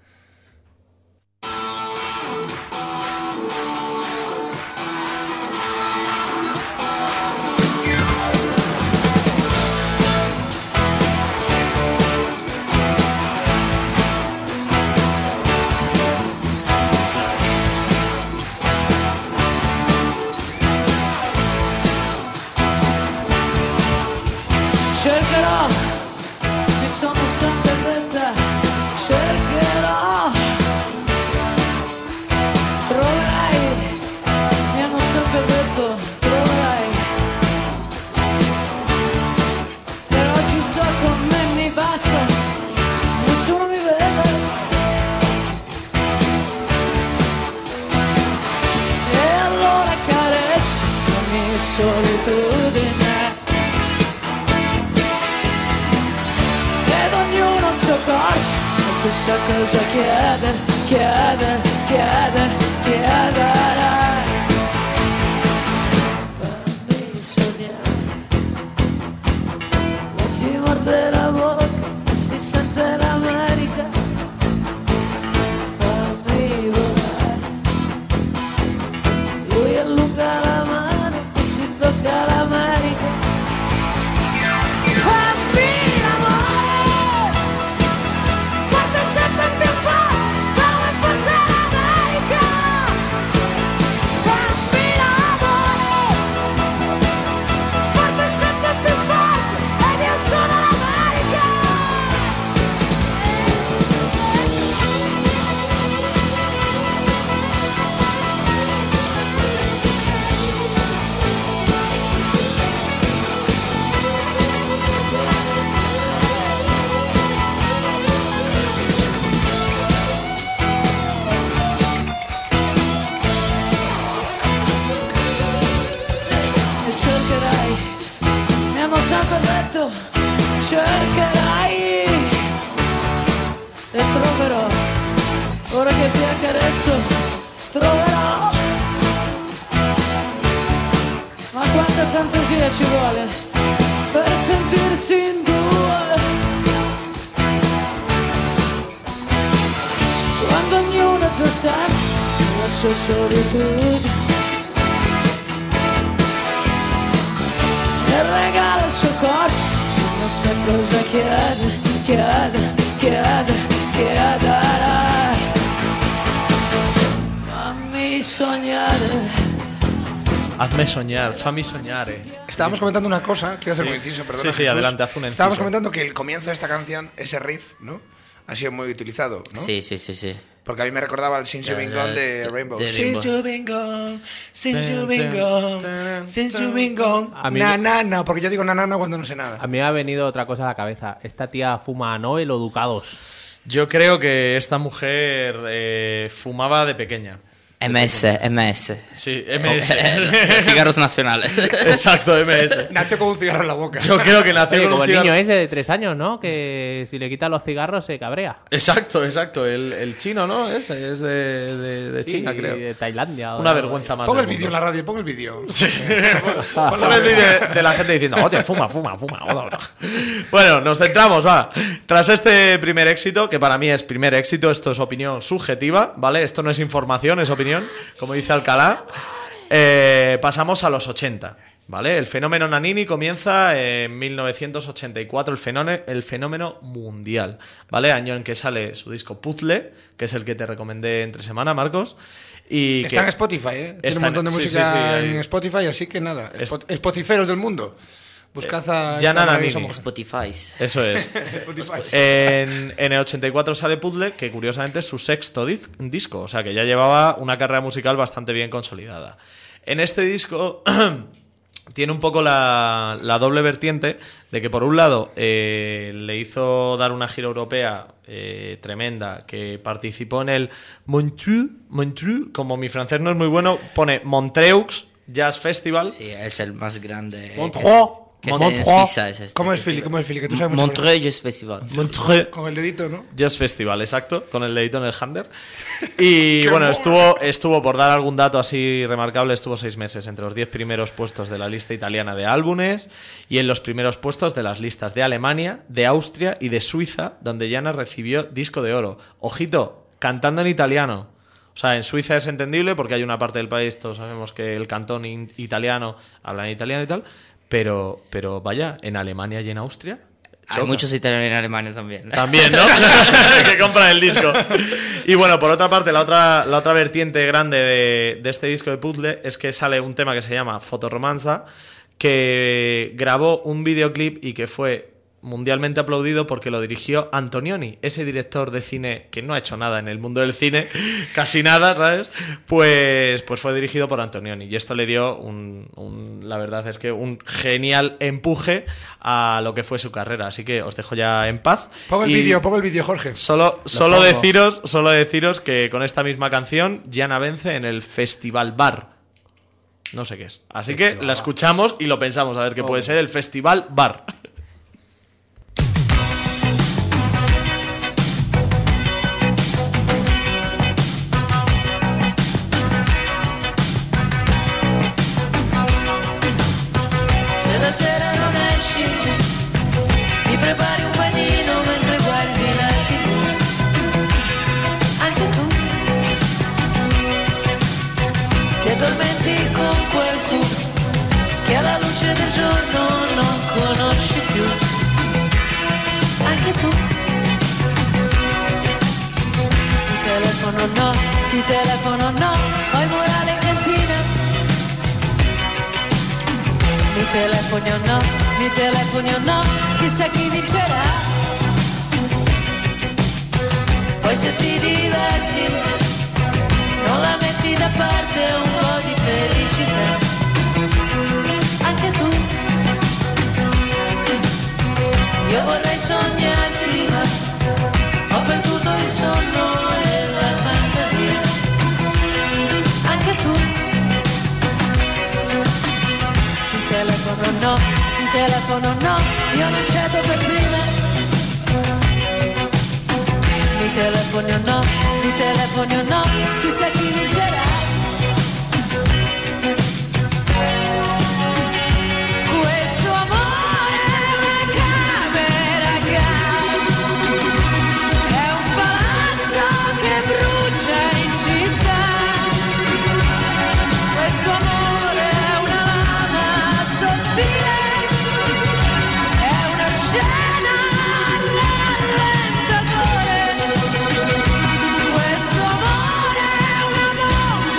Cercherò, mi sono sempre detta, cercherò, troverai, mi hanno sempre detto, troverai, per oggi sto con me, mi basta, nessuno mi vede, e allora carezzo la mia solitudine. Ognuno il suo corpo, e chissà cosa chiede, chiede, chiede, chiederà. Fammi sognare, e si morde la bocca e si sente l'America. Fammi volare, lui allunga la mano e si tocca l'America. Sempre più forte, come fosse l'America. Fammi l'amore, forte sempre più forte, ed io sono l'America. Sempre detto, cercherai e troverò, ora che ti accarezzo, troverò. Ma quanta fantasia ci vuole per sentirsi in due, quando ognuno è più sempre la sua solitudine. Regala il suo corpo, non sa cosa chiede, chiede, chiede, chiederà. Fammi sognare. Hazme soñar, fammi soñare. Estábamos comentando una cosa, quiero hacer Sí. un inciso, perdona. Sí, sí, Jesús. adelante, haz un inciso. Estábamos comentando que el comienzo de esta canción, ese riff, ¿no? Ha sido muy utilizado, ¿no? Sí, sí, sí, sí. Porque a mí me recordaba el Since You Been Gone de Rainbow. de Since Rainbow. you been gone, since you been gone, since you been gone. A mí- Na, na, na, porque yo digo na, na, na cuando no sé nada. A mí me ha venido otra cosa a la cabeza. Esta tía fuma Noel o Ducados. Yo creo que esta mujer eh, fumaba de pequeña. M S, M S. Sí, M S. Cigarros nacionales. Exacto, M S. Nació con un cigarro en la boca. Yo creo que nació Oye, con como un el cigarro. niño ese de tres años, ¿no? Que si le quitan los cigarros se cabrea. Exacto, exacto. El, el chino, ¿no? Ese es de, de, de China, Sí, creo. de Tailandia. o Una de- vergüenza más. Pon del el vídeo en mundo. la radio, pon el vídeo. Sí. Pon el vídeo de, de la gente diciendo, oye, fuma, fuma, fuma. Bueno, nos centramos, va. Tras este primer éxito, que para mí es primer éxito, esto es opinión subjetiva, ¿vale? Esto no es información, es opinión, como dice Alcalá. Eh, pasamos a los ochenta, ¿vale? El fenómeno Nanini comienza en mil novecientos ochenta y cuatro, el fenómeno, el fenómeno mundial, ¿vale? Año en que sale su disco Puzzle, que es el que te recomendé entre semana, Marcos. Y Está que en Spotify, ¿eh? Tiene Está un montón de en- sí, música sí, sí, ahí. en Spotify, así que nada. Es- Spot- Spotiferos del mundo. Buscad a. Yana esta maravillosa Nannini. mujer. Spotify. Eso es. Spotify. En, en el ochenta y cuatro sale Puzzle, que curiosamente es su sexto diz- disco, o sea que ya llevaba una carrera musical bastante bien consolidada. En este disco tiene un poco la, la doble vertiente de que por un lado eh, le hizo dar una gira europea eh, tremenda, que participó en el Montreux, Montreux, como mi francés no es muy bueno, pone Montreux Jazz Festival. Sí, es el más grande. Montreux. Que es en Montreux. Suiza, es este ¿Cómo es, festival. Fili? ¿Cómo es, Fili? Que tú sabes mucho. Montreux Jazz Festival. Montreux Con el dedito, ¿no? Jazz Festival, exacto, con el dedito en el hander. Y bueno, estuvo, estuvo, por dar algún dato así remarcable, estuvo seis meses entre los diez primeros puestos de la lista italiana de álbumes y en los primeros puestos de las listas de Alemania, de Austria y de Suiza, donde Yana recibió disco de oro. Ojito, cantando en italiano. O sea, en Suiza es entendible porque hay una parte del país, todos sabemos que el cantón in- italiano habla en italiano y tal, pero, pero vaya, en Alemania y en Austria. Hay choca. muchos italianos en Alemania también. También, ¿no? Que compran el disco. Y bueno, por otra parte, la otra, la otra vertiente grande de, de este disco de Puzzle es que sale un tema que se llama Fotoromanza, que grabó un videoclip y que fue mundialmente aplaudido porque lo dirigió Antonioni, ese director de cine que no ha hecho nada en el mundo del cine, casi nada, ¿sabes? Pues, pues fue dirigido por Antonioni y esto le dio un, un- la verdad es que un genial empuje a lo que fue su carrera, así que os dejo ya en paz. Pongo el Y vídeo, pongo el vídeo, Jorge. Solo, solo pongo. deciros, solo deciros que con esta misma canción Yana vence en el Festival Bar. No sé qué es. Así que la escuchamos y lo pensamos a ver qué puede ser el Festival Bar. Se la sera non esci, ti prepari un panino mentre guardi la tivù. Anche tu, ti addormenti con quel culo che alla luce del giorno non conosci più. Anche tu, ti telefono no, ti telefono no, poi morale in cantina. Mi telefoni o no, mi telefoni o no, chissà chi vincerà. Poi se ti diverti, non la metti da parte un po' di felicità. Anche tu, io vorrei sognarti, ma ho perduto il sonno e la fantasia. Anche tu, il telefono no, il telefono no, io non cedo per prima. Mi telefoni o no, mi telefoni o no, chissà chi vincerà. Questo amore è una camera a gas, è un palazzo che brucia in città. Questo amore è una lama sottile, è una scena rallentatore. Questo amore è una bomba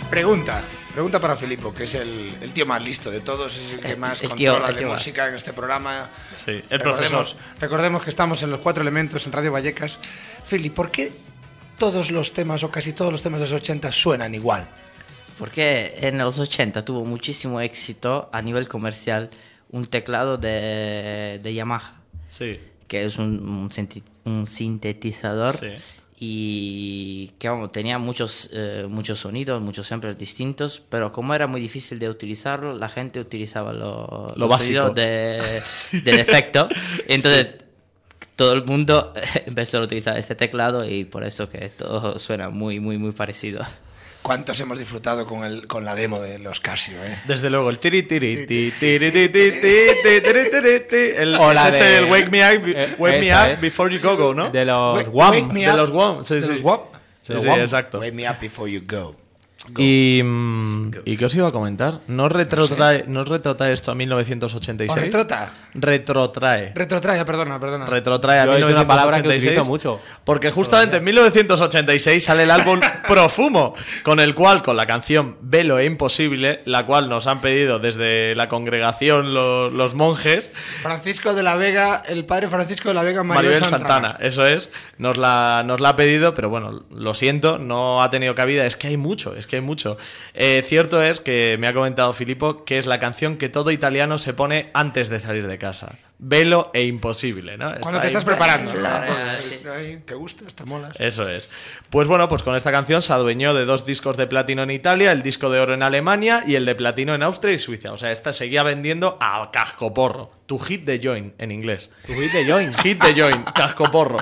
Pregunta. Pregunta para Filipo, que es el, el tío más listo de todos, es el que más el tío- controla el de tío más. música en este programa. Sí, el recordemos, profesor. recordemos que estamos en los Cuatro Elementos en Radio Vallecas. Fili, ¿por qué todos los temas o casi todos los temas de los ochenta suenan igual? Porque en los ochenta tuvo muchísimo éxito a nivel comercial un teclado de, de Yamaha, Sí. que es un, un, sinti- un sintetizador Sí. y que vamos, tenía muchos, eh, muchos sonidos, muchos samples distintos, pero como era muy difícil de utilizarlo, la gente utilizaba lo, Lo los básico. sonidos de, de defecto. Entonces todo el mundo empezó a utilizar este teclado y por eso que todo suena muy, muy, muy parecido. ¿Cuántos hemos disfrutado con, el, con la demo de los Casio, eh? Desde luego, el tiri tiri ti tiri ti ti ti ti tiri tiri ti. El, O la ese es de- el Wake Me Up, eh, wake me esa, up eh. Before You Go Go, ¿no? De los Wake- Wham. Wake Me De Up. los Wham, sí, De sí. los Wham. Sí, De sí, Wham. exacto. Wake me up before you go. Y, mm, ¿y qué os iba a comentar? ¿No retrotrae, ¿no retrotrae esto a mil novecientos ochenta y ¿O seis? retrota? Retrotrae. Retrotrae, perdona, perdona. Retrotrae a Yo es una palabra que mil novecientos ochenta y seis. utilizo mucho. Porque justamente en mil novecientos ochenta y seis sale el álbum Profumo, con el cual, con la canción Velo e Imposible, la cual nos han pedido desde la congregación lo- los monjes, Francisco de la Vega, el padre Francisco de la Vega, Maribel, Maribel Santana. Santana, eso es, nos la, nos la ha pedido, pero bueno, lo siento, no ha tenido cabida, es que hay mucho, es que hay mucho. Eh, cierto es que me ha comentado Filippo que es la canción que todo italiano se pone antes de salir de casa. Velo e Imposible, ¿no? Está Cuando te ahí. estás preparando. Ah, Ay, sí. ay, ¿te gusta? ¿Te molas? Eso es. Pues bueno, pues con esta canción se adueñó de dos discos de platino en Italia, el disco de oro en Alemania y el de platino en Austria y Suiza. O sea, esta seguía vendiendo a cascoporro. Tu hit de join en inglés. Tu hit de join. Hit de join, cascoporro.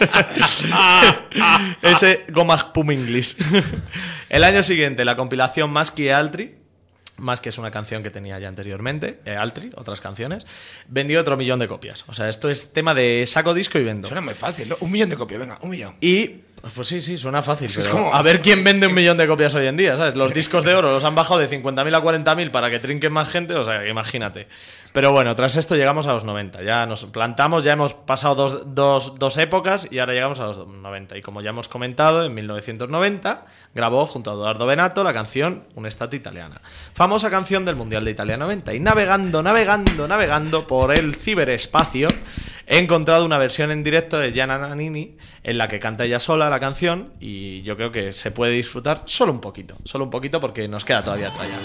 Ese gomas pum inglés. El año siguiente, la compilación Más que Altri. Más que es una canción que tenía ya anteriormente, eh, Altri, otras canciones, vendió otro millón de copias. O sea, esto es tema de saco disco y vendo. Suena muy fácil, ¿no? Un millón de copias, venga, un millón. Y, pues sí, sí, suena fácil. Es pero como- a ver quién vende un millón de copias hoy en día, ¿sabes? Los discos de oro los han bajado de cincuenta mil a cuarenta mil para que trinquen más gente, o sea, que imagínate. Pero bueno, tras esto llegamos a los noventa. Ya nos plantamos, ya hemos pasado dos, dos, dos épocas y ahora llegamos a los noventa. Y como ya hemos comentado, en mil novecientos noventa grabó junto a Edoardo Bennato la canción Un'estate italiana. Famosa canción del Mundial de Italia noventa. Y navegando, navegando, navegando por el ciberespacio, he encontrado una versión en directo de Gianna Nannini en la que canta ella sola la canción y yo creo que se puede disfrutar solo un poquito, solo un poquito porque nos queda todavía tralla.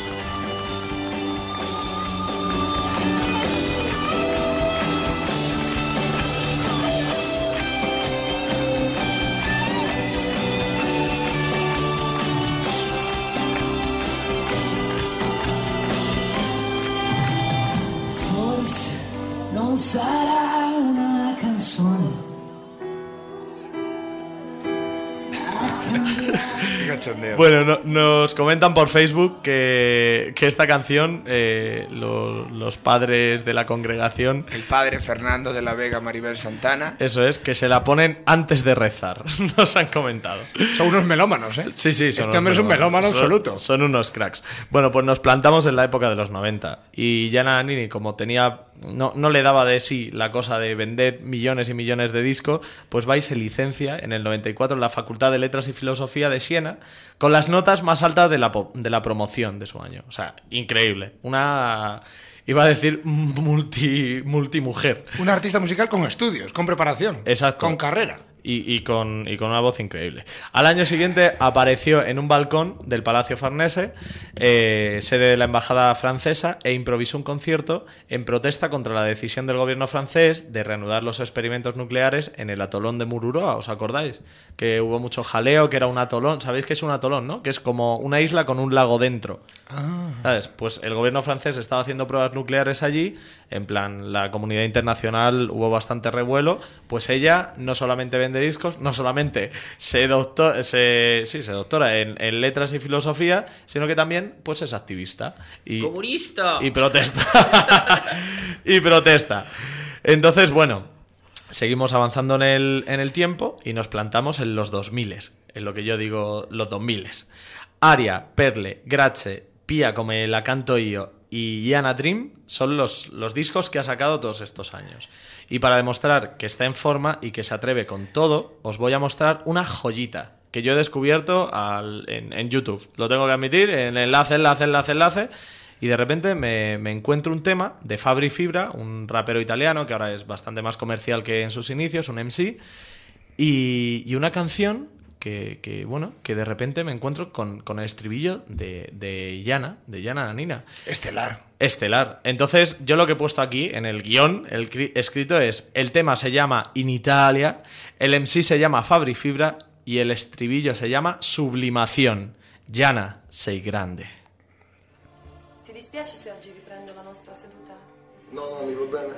Forse non sarà una canzone. Bueno, no- nos comentan por Facebook que, que esta canción, eh, lo- los padres de la congregación, El padre Fernando de la Vega, Maribel Santana. eso es, que se la ponen antes de rezar. Nos han comentado. Son unos melómanos, ¿eh? Sí, sí, son Este hombre es un unos melómano Son- absoluto. Son unos cracks. Bueno, pues nos plantamos en la época de los noventa. Y Gianna Nannini, como tenía. No, no le daba de sí la cosa de vender millones y millones de discos, pues va y se licencia en el noventa y cuatro en la Facultad de Letras y Filosofía de Siena con las notas más altas de la, po- de la promoción de su año. O sea, increíble. Una. Iba a decir multi, multimujer. Un artista musical con estudios, con preparación. Exacto. Con carrera. Y, y con, y con una voz increíble. Al año siguiente apareció en un balcón del Palacio Farnese, eh, sede de la embajada francesa, e improvisó un concierto en protesta contra la decisión del gobierno francés de reanudar los experimentos nucleares en el atolón de Mururoa. ¿Os acordáis? Que hubo mucho jaleo, que era un atolón. ¿Sabéis qué es un atolón, no? Que es como una isla con un lago dentro. ¿Sabes? Pues el gobierno francés estaba haciendo pruebas nucleares allí, en plan, la comunidad internacional hubo bastante revuelo, pues ella no solamente vende discos, no solamente se, doctor, se, sí, se doctora en, en letras y filosofía, sino que también pues es activista. Y, ¡Comunista! Y protesta. y protesta. Entonces, bueno, seguimos avanzando en el, en el tiempo y nos plantamos en los dos mil, en lo que yo digo los dos mil. Aria, Perle, Grazie, Pia come la canto io y Gianna Dream son los, los discos que ha sacado todos estos años. Y para demostrar que está en forma y que se atreve con todo, os voy a mostrar una joyita. que yo he descubierto al, en, en YouTube. Lo tengo que admitir, en enlace, enlace, enlace, enlace. Y de repente me, me encuentro un tema de Fabri Fibra, un rapero italiano que ahora es bastante más comercial que en sus inicios, un M C, y, y una canción que, que, bueno, que de repente me encuentro con, con el estribillo de, de Yana, de Yana Nanina. Estelar. Estelar. Entonces, yo lo que he puesto aquí en el guión, el cri- escrito es, el tema se llama In Italia, el M C se llama Fabri Fibra y el estribillo se llama Sublimación. Yana, sei grande. Ti dispiace se oggi riprendo la nostra seduta? No, no, mi va bene.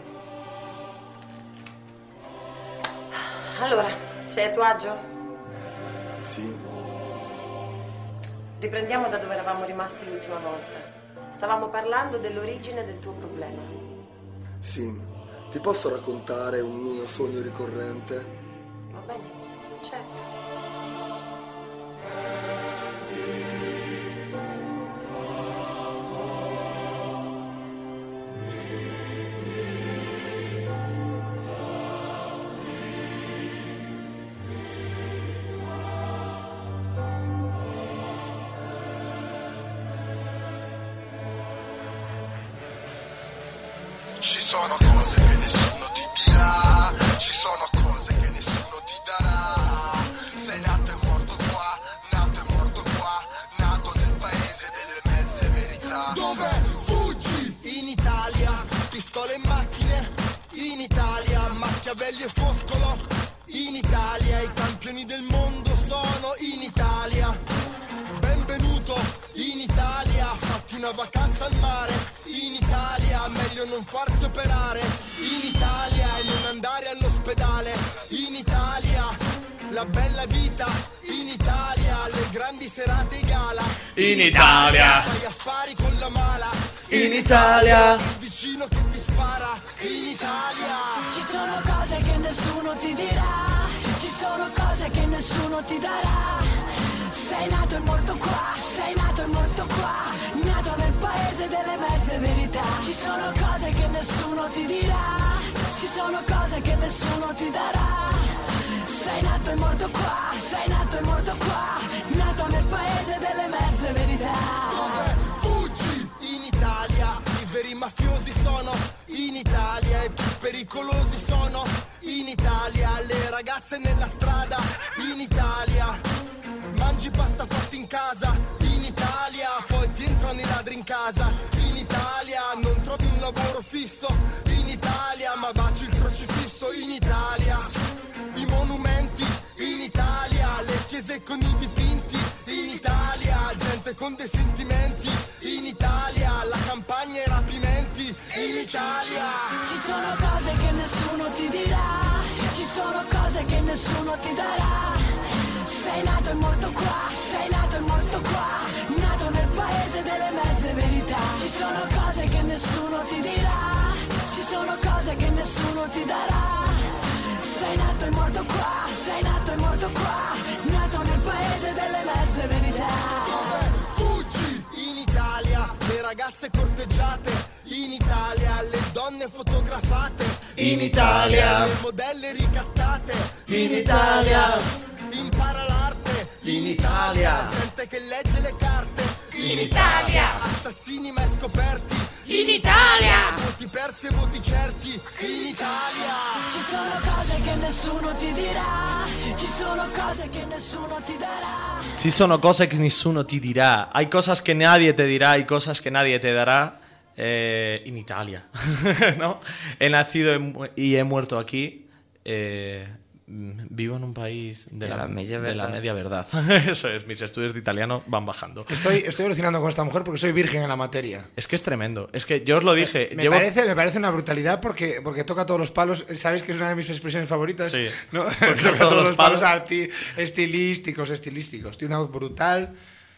Allora, sei a tuo agio? Sì. Riprendiamo da dove eravamo rimasti l'ultima volta. Stavamo parlando dell'origine del tuo problema. Sì. Ti posso raccontare un mio sogno ricorrente? Va bene, certo. Ci sono cose che nessuno ti dirà, ci sono cose che nessuno ti darà. Sei nato e morto qua, nato e morto qua, nato nel paese delle mezze verità. Dove fuggi? In Italia, pistole e macchine. In Italia, Machiavelli e Foscolo. In Italia, i campioni del mondo sono in Italia. Benvenuto in Italia, fatti una vacanza al mare. In Italia, meglio non farsi operare. In Italia e non andare all'ospedale. In Italia, la bella vita. In Italia, le grandi serate e gala. In Italia. Fai affari con la mala. In Italia. Il vicino che ti spara. In Italia. Ci sono cose che nessuno ti dirà, ci sono cose che nessuno ti darà. Sei nato e morto qua, sei nato e morto qua, nato nel paese delle mezze verità. Ci sono cose che nessuno ti dirà, ci sono cose che nessuno ti darà. Sei nato e morto qua, sei nato e morto qua, nato nel paese delle mezze verità. Dove fuggi? In Italia, i veri mafiosi sono in Italia, i più pericolosi sono in Italia, le ragazze nella strada in Italia, mangi pasta fatta in casa in Italia, poi ti entrano i ladri in casa in Italia, non trovi un lavoro fisso in Italia, ma baci il crocifisso in Italia, i monumenti in Italia, le chiese con i dipinti in Italia, gente con dei sentimenti in Italia, la campagna e i rapimenti in Italia. Ci sono cose che nessuno ti dirà, ci sono cose che nessuno ti darà. Sei nato e morto qua, sei nato e morto qua, nato nel paese delle mezze verità. Ci sono cose che nessuno ti dirà, ci sono cose che nessuno ti darà. Sei nato e morto qua, sei nato e morto qua, nato nel paese delle mezze verità. Dove fuggi? In Italia, le ragazze corteggiate in Italia, le donne fotografate in Italia, le modelle ricattate in Italia. Impara l'arte in Italia, gente che legge le carte in Italia, assassini mai scoperti in Italia, voti persi e voti certi in Italia. Ci sono cose che nessuno ti dirà, ci sono cose que nessuno ti dará. Ci sono cose che nessuno ti dirà. Hay cosas que nadie te dirá y cosas que nadie te dará. Eh, en Italia, ¿no? He nacido y he muerto aquí. Eh, vivo en un país de, de, la, la, media de la media verdad. Eso es, mis estudios de italiano van bajando. Estoy, estoy alucinando con esta mujer porque soy virgen en la materia. Es que es tremendo. Es que yo os lo dije. Me, llevo... parece, me parece una brutalidad porque, porque toca todos los palos. ¿Sabéis que es una de mis expresiones favoritas? Sí. ¿No? Toca todos, todos los palos, palos arti, estilísticos, estilísticos. Tiene una voz brutal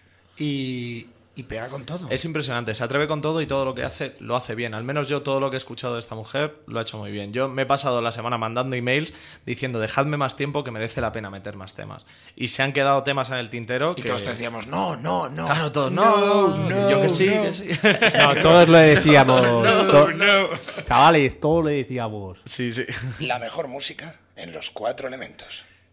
y... Y pega con todo. Es impresionante, se atreve con todo y todo lo que hace lo hace bien. Al menos yo todo lo que he escuchado de esta mujer lo ha hecho muy bien. Yo me he pasado la semana mandando emails diciendo dejadme más tiempo que merece la pena meter más temas. Y se han quedado temas en el tintero. Y que... todos te decíamos, no, no, no. Claro, todos, no, no, no. Yo que sí, no. que sí. No, todos lo decíamos. No, to no. Chavales, todos lo decíamos. Sí, sí. La mejor música en los cuatro elementos.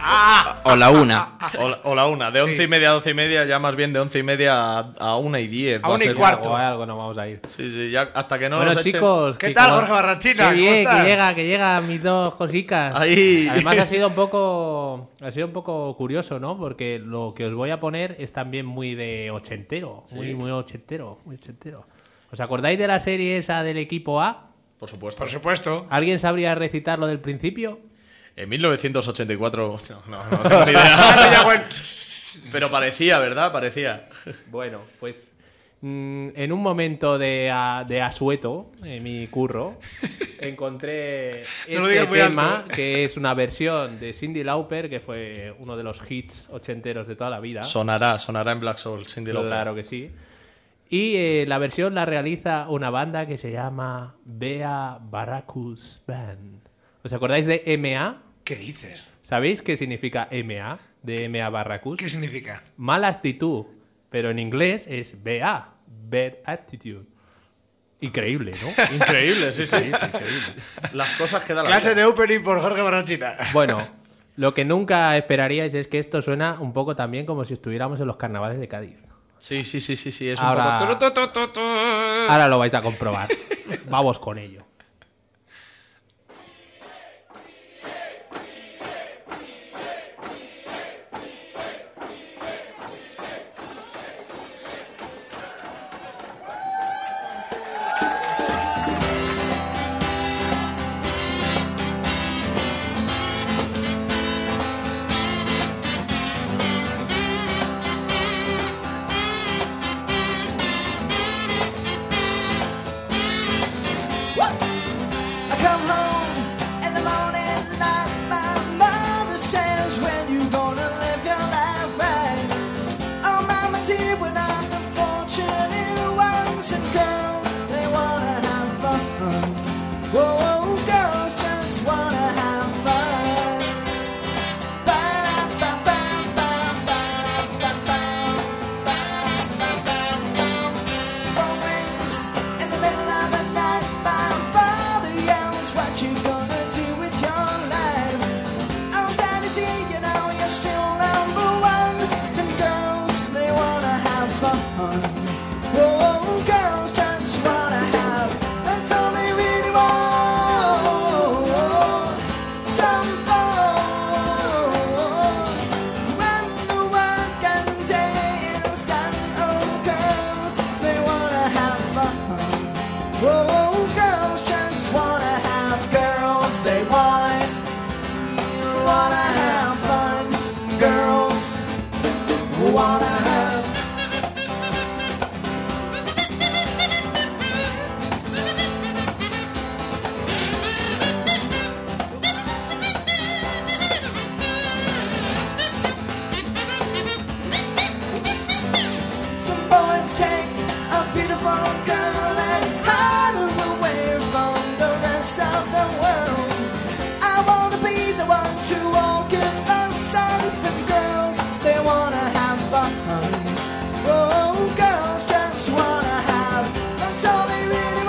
O la una. O la, o la una. De once Sí. y media a doce y media, ya más bien de once y media a, a una y diez. A va una y ser. cuarto. O algo no vamos a ir. Sí, sí, ya hasta que no Bueno, nos echen- chicos, ¿Qué que tal, como- Jorge Barrachina? Qué bien, ¿Cómo estás? que llega, que llega mis dos cosicas. Ahí. Además ha sido un poco, ha sido un poco curioso, ¿no? Porque lo que os voy a poner es también muy de ochentero, muy, Sí. muy ochentero, muy ochentero. ¿Os acordáis de la serie esa del equipo A? Por supuesto. Por supuesto. ¿Alguien sabría recitar lo del principio? En mil novecientos ochenta y cuatro. No, no, no tengo ni idea. Pero parecía, ¿verdad? Parecía. Bueno, pues mm, en un momento de, a- de asueto, en mi curro, encontré No lo este digas muy tema, alto, ¿eh? que es una versión de Cyndi Lauper, que fue uno de los hits ochenteros de toda la vida. Sonará, sonará en Black Soul, Cyndi Lauper. Claro que sí. Y eh, la versión la realiza una banda que se llama Bea Baracus Band. ¿Os acordáis de M A? ¿Qué dices? ¿Sabéis qué significa M A? De M A Barracus. ¿Qué significa? Mala actitud, pero en inglés es B A, Bad Attitude. Increíble, ¿no? Increíble, sí, sí. Increíble, increíble. Las cosas que da la Clase vida. de opening por Jorge Barrachina. Bueno, lo que nunca esperaríais es que esto suena un poco también como si estuviéramos en los carnavales de Cádiz. Sí, sí, sí, sí, sí. Es Ahora- un poco. tu, tu, tu, tu, tu. Ahora lo vais a comprobar. Vamos con ello. I come home in the morning like my mother says, when you gonna live your life right? Oh, mama dear, we're not the fortunate ones, and girls, they wanna have fun. Whoa, girls just wanna have fun. Phone rings in the middle of the night. My father yells, "What you gonna do with your life?" Oh, daddy dear, you know you're still number one. And girls, they wanna have fun. Whoa, girls just wanna have. That's all they really want. Some fun. When the work and day is done, oh, girls, they wanna have fun. Whoa, girls just wanna have. Girls, they want. You wanna have fun. Girls wanna have. Some boys take a beautiful girl and hide her away from the rest of the world. I wanna be the one to walk in the sun. And girls, they wanna have fun. Oh, girls just wanna have. That's all they really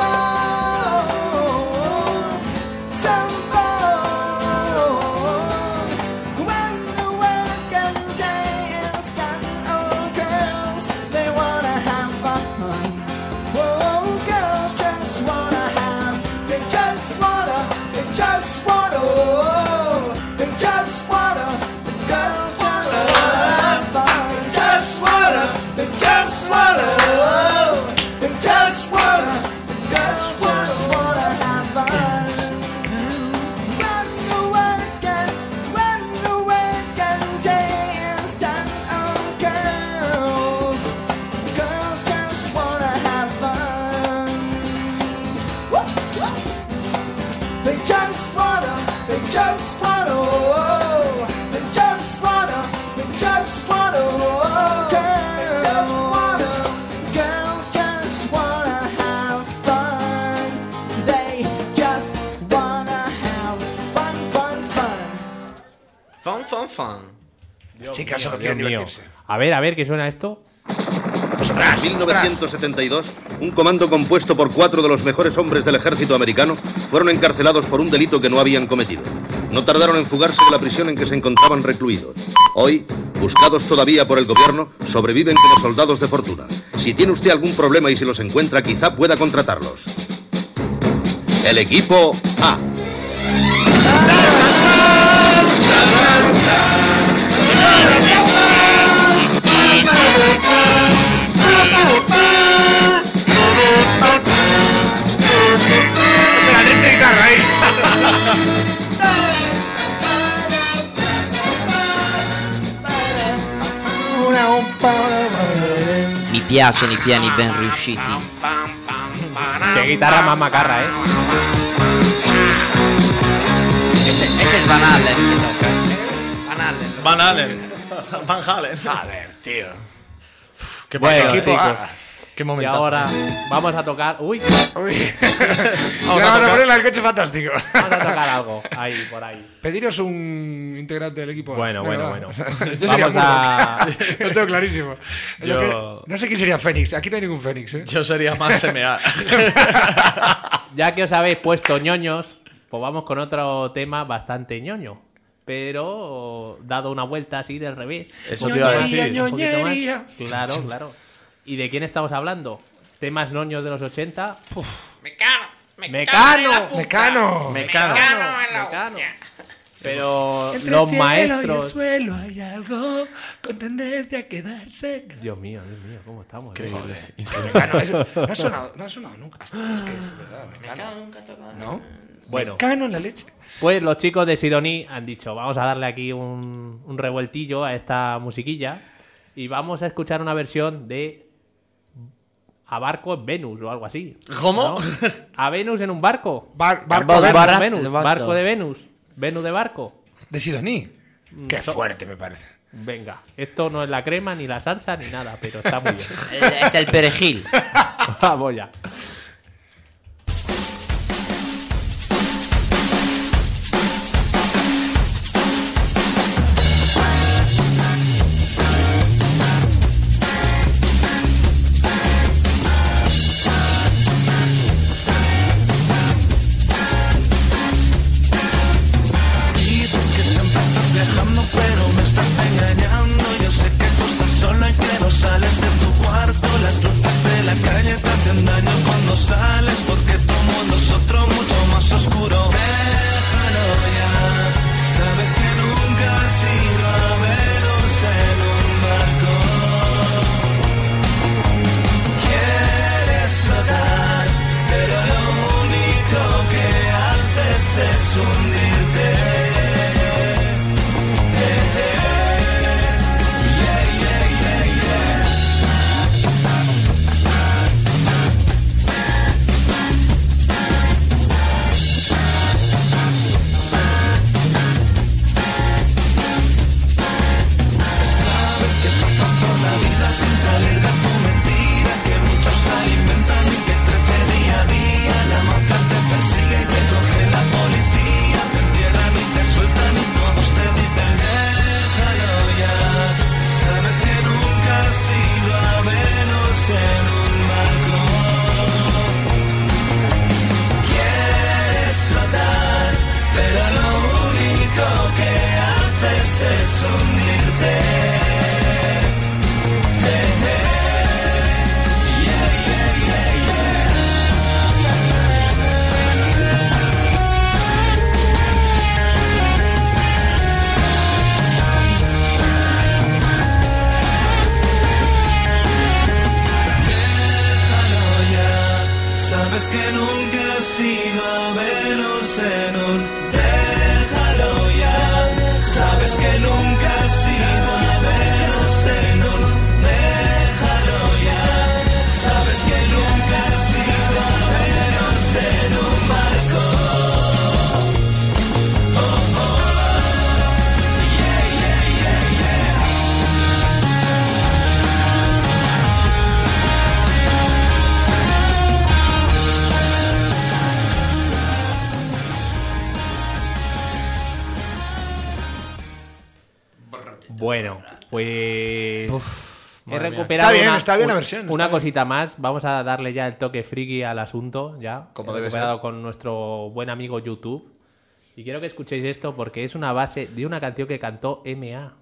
want. Some fun. When the work and day is done, oh, girls, they wanna have fun. Whoa, girls just wanna have. They just wanna, they just wanna, oh, they just wanna, the girls just wanna have fun. Just wanna, they just wanna, oh, they just wanna, the girls just wanna have fun. When the work and, when the work and day is done, oh, girls, girls just wanna have fun. Woo, woo. They just wanna, they just wanna, oh, they just wanna, they just wanna, oh, girls, girls just wanna have fun. They just wanna have fun, fun, fun. Fan, fan, fan. Chicas solo Dios quieren mío. divertirse. A ver, a ver, ¿qué suena esto? ¡Ostras! En mil novecientos setenta y dos, un comando compuesto por cuatro de los mejores hombres del ejército americano fueron encarcelados por un delito que no habían cometido. no tardaron en fugarse de la prisión en que se encontraban recluidos. Hoy, buscados todavía por el gobierno, sobreviven como soldados de fortuna. Si tiene usted algún problema y se los encuentra, quizá pueda contratarlos. El equipo A. Mi piacciono i piani ben riusciti. Qué guitarra más macarra, ¿eh? Este, este es Van Halen que toca. Van Halen. Van Halen. Van Halen. Joder, tío. ¿Qué pasa, Bueno, equipo? chicos. Ah, qué Y momentazo. ahora vamos a tocar... Uy, Uy. Vamos a Vamos a tocar- ponerle al coche fantástico. vamos a tocar algo. Ahí, por ahí. Pediros un integrante del equipo. Bueno, De bueno, verdad. bueno. Yo sería Vamos a- Murdoch. Lo tengo clarísimo. Lo Yo- que- No sé quién sería Fénix. Aquí no hay ningún Fénix, ¿eh? Yo sería más M A. Ya que os habéis puesto ñoños, pues vamos con otro tema bastante ñoño. Pero dado una vuelta así del revés. Eso te iba a Ñoñería, decir. Un poquito más. ñoñería. Claro, claro. ¿Y de quién estamos hablando? ¿Temas ñoños de los ochenta? Mecano, ¡Mecano! Mecano. Mecano. Mecano en la Mecano. hostia. Pero Entre los el cielo y el maestros... suelo hay algo con tendencia a quedarse. Dios mío, Dios mío, ¿cómo estamos? Increíble. Mecano, eso no ha sonado, no ha sonado nunca. Hasta es que es verdad, Mecano. nunca ha tocado. ¿No? Bueno. Mecano en la leche. Pues los chicos de Sidoní han dicho, vamos a darle aquí un, un revueltillo a esta musiquilla y vamos a escuchar una versión de A barco en Venus o algo así. ¿Cómo? ¿No? A Venus en un barco. Bar- barco Barco de de Venus. barra- Venus, de barco. barco de Venus. Venus de barco. De Sidoní. Qué so- fuerte me parece. Venga, esto no es la crema, ni la salsa, ni nada, pero está muy bien. Es el perejil. Vamos ya. Dices que siempre estás viajando, pero me estás engañando. Yo sé que tú estás sola y que no sales de tu cuarto. Las luces de la calle te hacen daño cuando sales, porque tu mundo es otro mucho más oscuro. Déjalo ya, sabes que nunca has ido a veros en un barco. Quieres flotar, pero lo único que haces es hundirte. Sabes que pasas por la vida sin salir de tu mentira, que muchos alimentan y que trece día a día. La mafia te persigue y te coge la policía, te encierran y te sueltan y todos te dicen déjalo ya. Sabes que nunca has ido a Venus en un barco. Quieres flotar, pero lo único que haces es hundirte. Déjalo ya, sabes que nunca has ido a Venus en un. Déjalo ya, sabes que nunca has ido a Venus en un. Déjalo ya, sabes que nunca has ido a Venus en un barco. Oh, oh. Yeah, yeah, yeah, yeah. Bueno, pues he madre mía. recuperado Está bien, una, está bien la un- versión, está una bien. cosita más. Vamos a darle ya el toque friki al asunto, ya. Como He debe recuperado ser. con nuestro buen amigo YouTube. Y quiero que escuchéis esto porque es una base de una canción que cantó M A.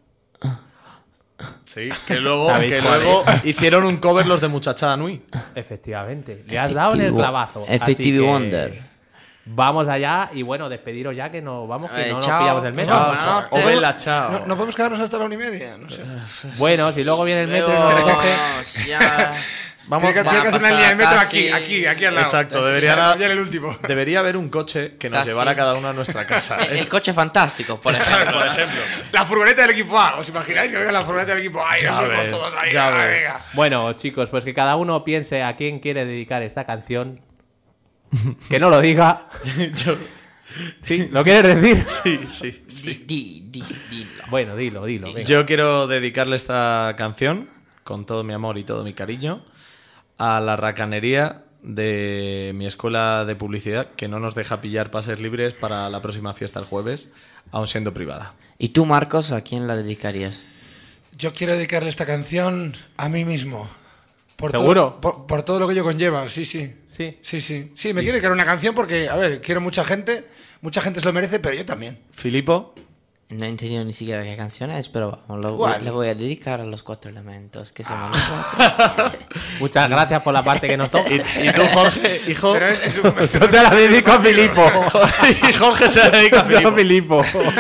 Sí, que luego, ¿Sabéis que cuál luego hicieron un cover los de Muchachada Nui. Efectivamente. Le has dado en el clavazo. Effective Así que Wonder. Vamos allá y bueno, despediros ya que no vamos, que Eh, no nos chao. pillamos el metro. Chao, chao. O vela, chao. No, no podemos quedarnos hasta la una y media. No sé. Bueno, si luego viene el metro y nos recoge. Vamos, ya. Vamos, tiene que, tiene que hacer una línea de metro aquí, aquí, aquí al lado. Exacto, debería, Ya en el último. debería haber un coche que nos Casi. llevara cada uno a nuestra casa. El, Es- el coche fantástico, por ejemplo. por ejemplo. La furgoneta del equipo A. ¿Os imagináis que venga la furgoneta del equipo A? Y Ya nos fuimos ves, todos ahí. ya venga, ves. venga. Bueno, chicos, pues que cada uno piense a quién quiere dedicar esta canción. Que no lo diga. Yo- ¿Sí? ¿Lo quieres decir? Sí, sí, sí. Di, di, di, dilo. Bueno, dilo, dilo. venga. Yo quiero dedicarle esta canción con todo mi amor y todo mi cariño a la racanería de mi escuela de publicidad, que no nos deja pillar pases libres para la próxima fiesta el jueves, aun siendo privada. ¿Y tú, Marcos, a quién la dedicarías? Yo quiero dedicarle esta canción a mí mismo. Por ¿Seguro? Todo, por, por todo lo que yo conlleva, sí, sí. Sí. Sí, sí. Sí, me quiero dedicar una canción porque, a ver, quiero mucha gente, mucha gente se lo merece, pero yo también. Filipo, No he entendido ni siquiera qué canción es, pero vamos, lo, ¿Cuál? le voy a dedicar a los cuatro elementos, que somos nosotros. Muchas gracias por la parte que nos toca. y, y tú, Jorge, hijo. Pero es, es un... Yo se la dedico a Filipo. y Jorge se la dedica a Yo Filipo. Filipo.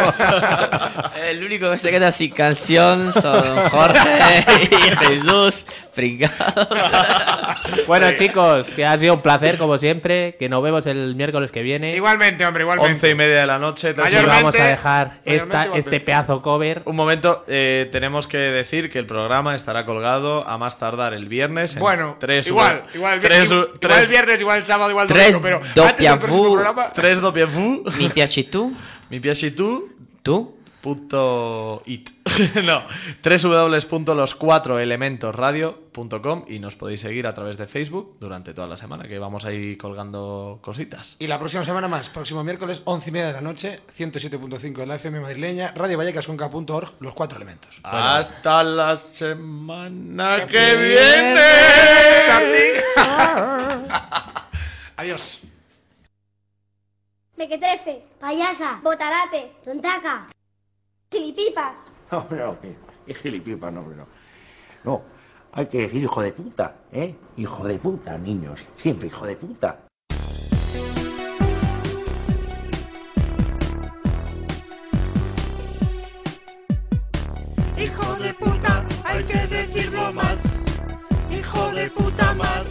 El único que se queda sin canción son Jorge y Jesús, pringados. Bueno, chicos, que ha sido un placer, como siempre. Que nos vemos el miércoles que viene. Igualmente, hombre, igualmente. Once y media de la noche. tres Y y Mayormente- vamos a dejar esta, mayormente este igualmente. pedazo cover. Un momento, eh, tenemos que decir que el programa estará colgado a más tardar el viernes. En Bueno, tres igual, u- igual, el tres viernes, u- igual tres- el viernes, igual el sábado, igual el Tres domingo, pero doppia antes del próximo vu. programa... Tres doppia vu. Mi piaci tu, Mi piaci tu. tú. Punto it. no, doble u doble u doble u punto los cuatro elementos radio punto com y nos podéis seguir a través de Facebook durante toda la semana, que vamos ahí colgando cositas. Y la próxima semana más, próximo miércoles, once y media de la noche, ciento siete punto cinco de la F M madrileña, radio vallecas con K punto org, los cuatro elementos. Hasta la semana que, que viene. Adiós. Mequetrefe, payasa, botarate, tontaca, gilipipas. No, no, es gilipipas, no, no. No, hay que decir hijo de puta, ¿eh? Hijo de puta, niños. Siempre hijo de puta. Hijo de puta, hay que decirlo más. Hijo de puta más.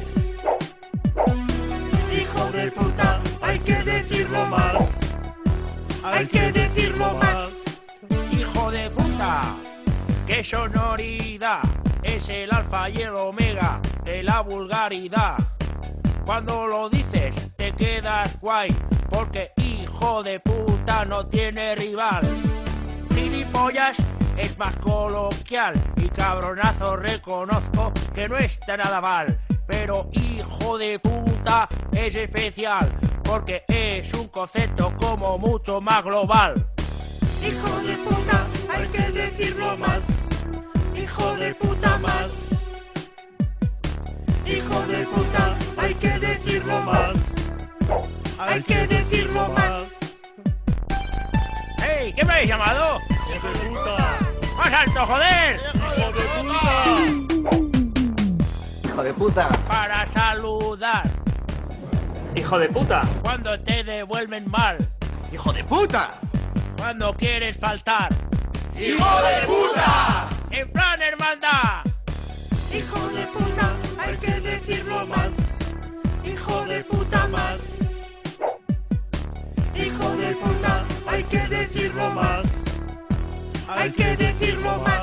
Hijo de puta, hay que decirlo más. Hay que decirlo más. Hijo de puta, qué sonoridad, es el alfa y el omega de la vulgaridad. Cuando lo dices te quedas guay, porque hijo de puta no tiene rival. Gilipollas es más coloquial y cabronazo reconozco que no está nada mal. Pero hijo de puta es especial, porque es un concepto como mucho más global. Hijo de puta, hay que decirlo más. Hijo de puta más. Hijo de puta, hay que decirlo más. Hay que decirlo más. ¡Hey! ¿Qué me habéis llamado? Hijo de puta. ¡Más alto, joder! Hijo de puta. Hijo de puta. Para saludar. Hijo de puta. Cuando te devuelven mal. Hijo de puta. Cuando quieres faltar. Hijo de puta. En plan hermandad. Hijo de puta, hay que decirlo más. Hijo de puta más. Hijo de puta, hay que decirlo más. Hay que decirlo más.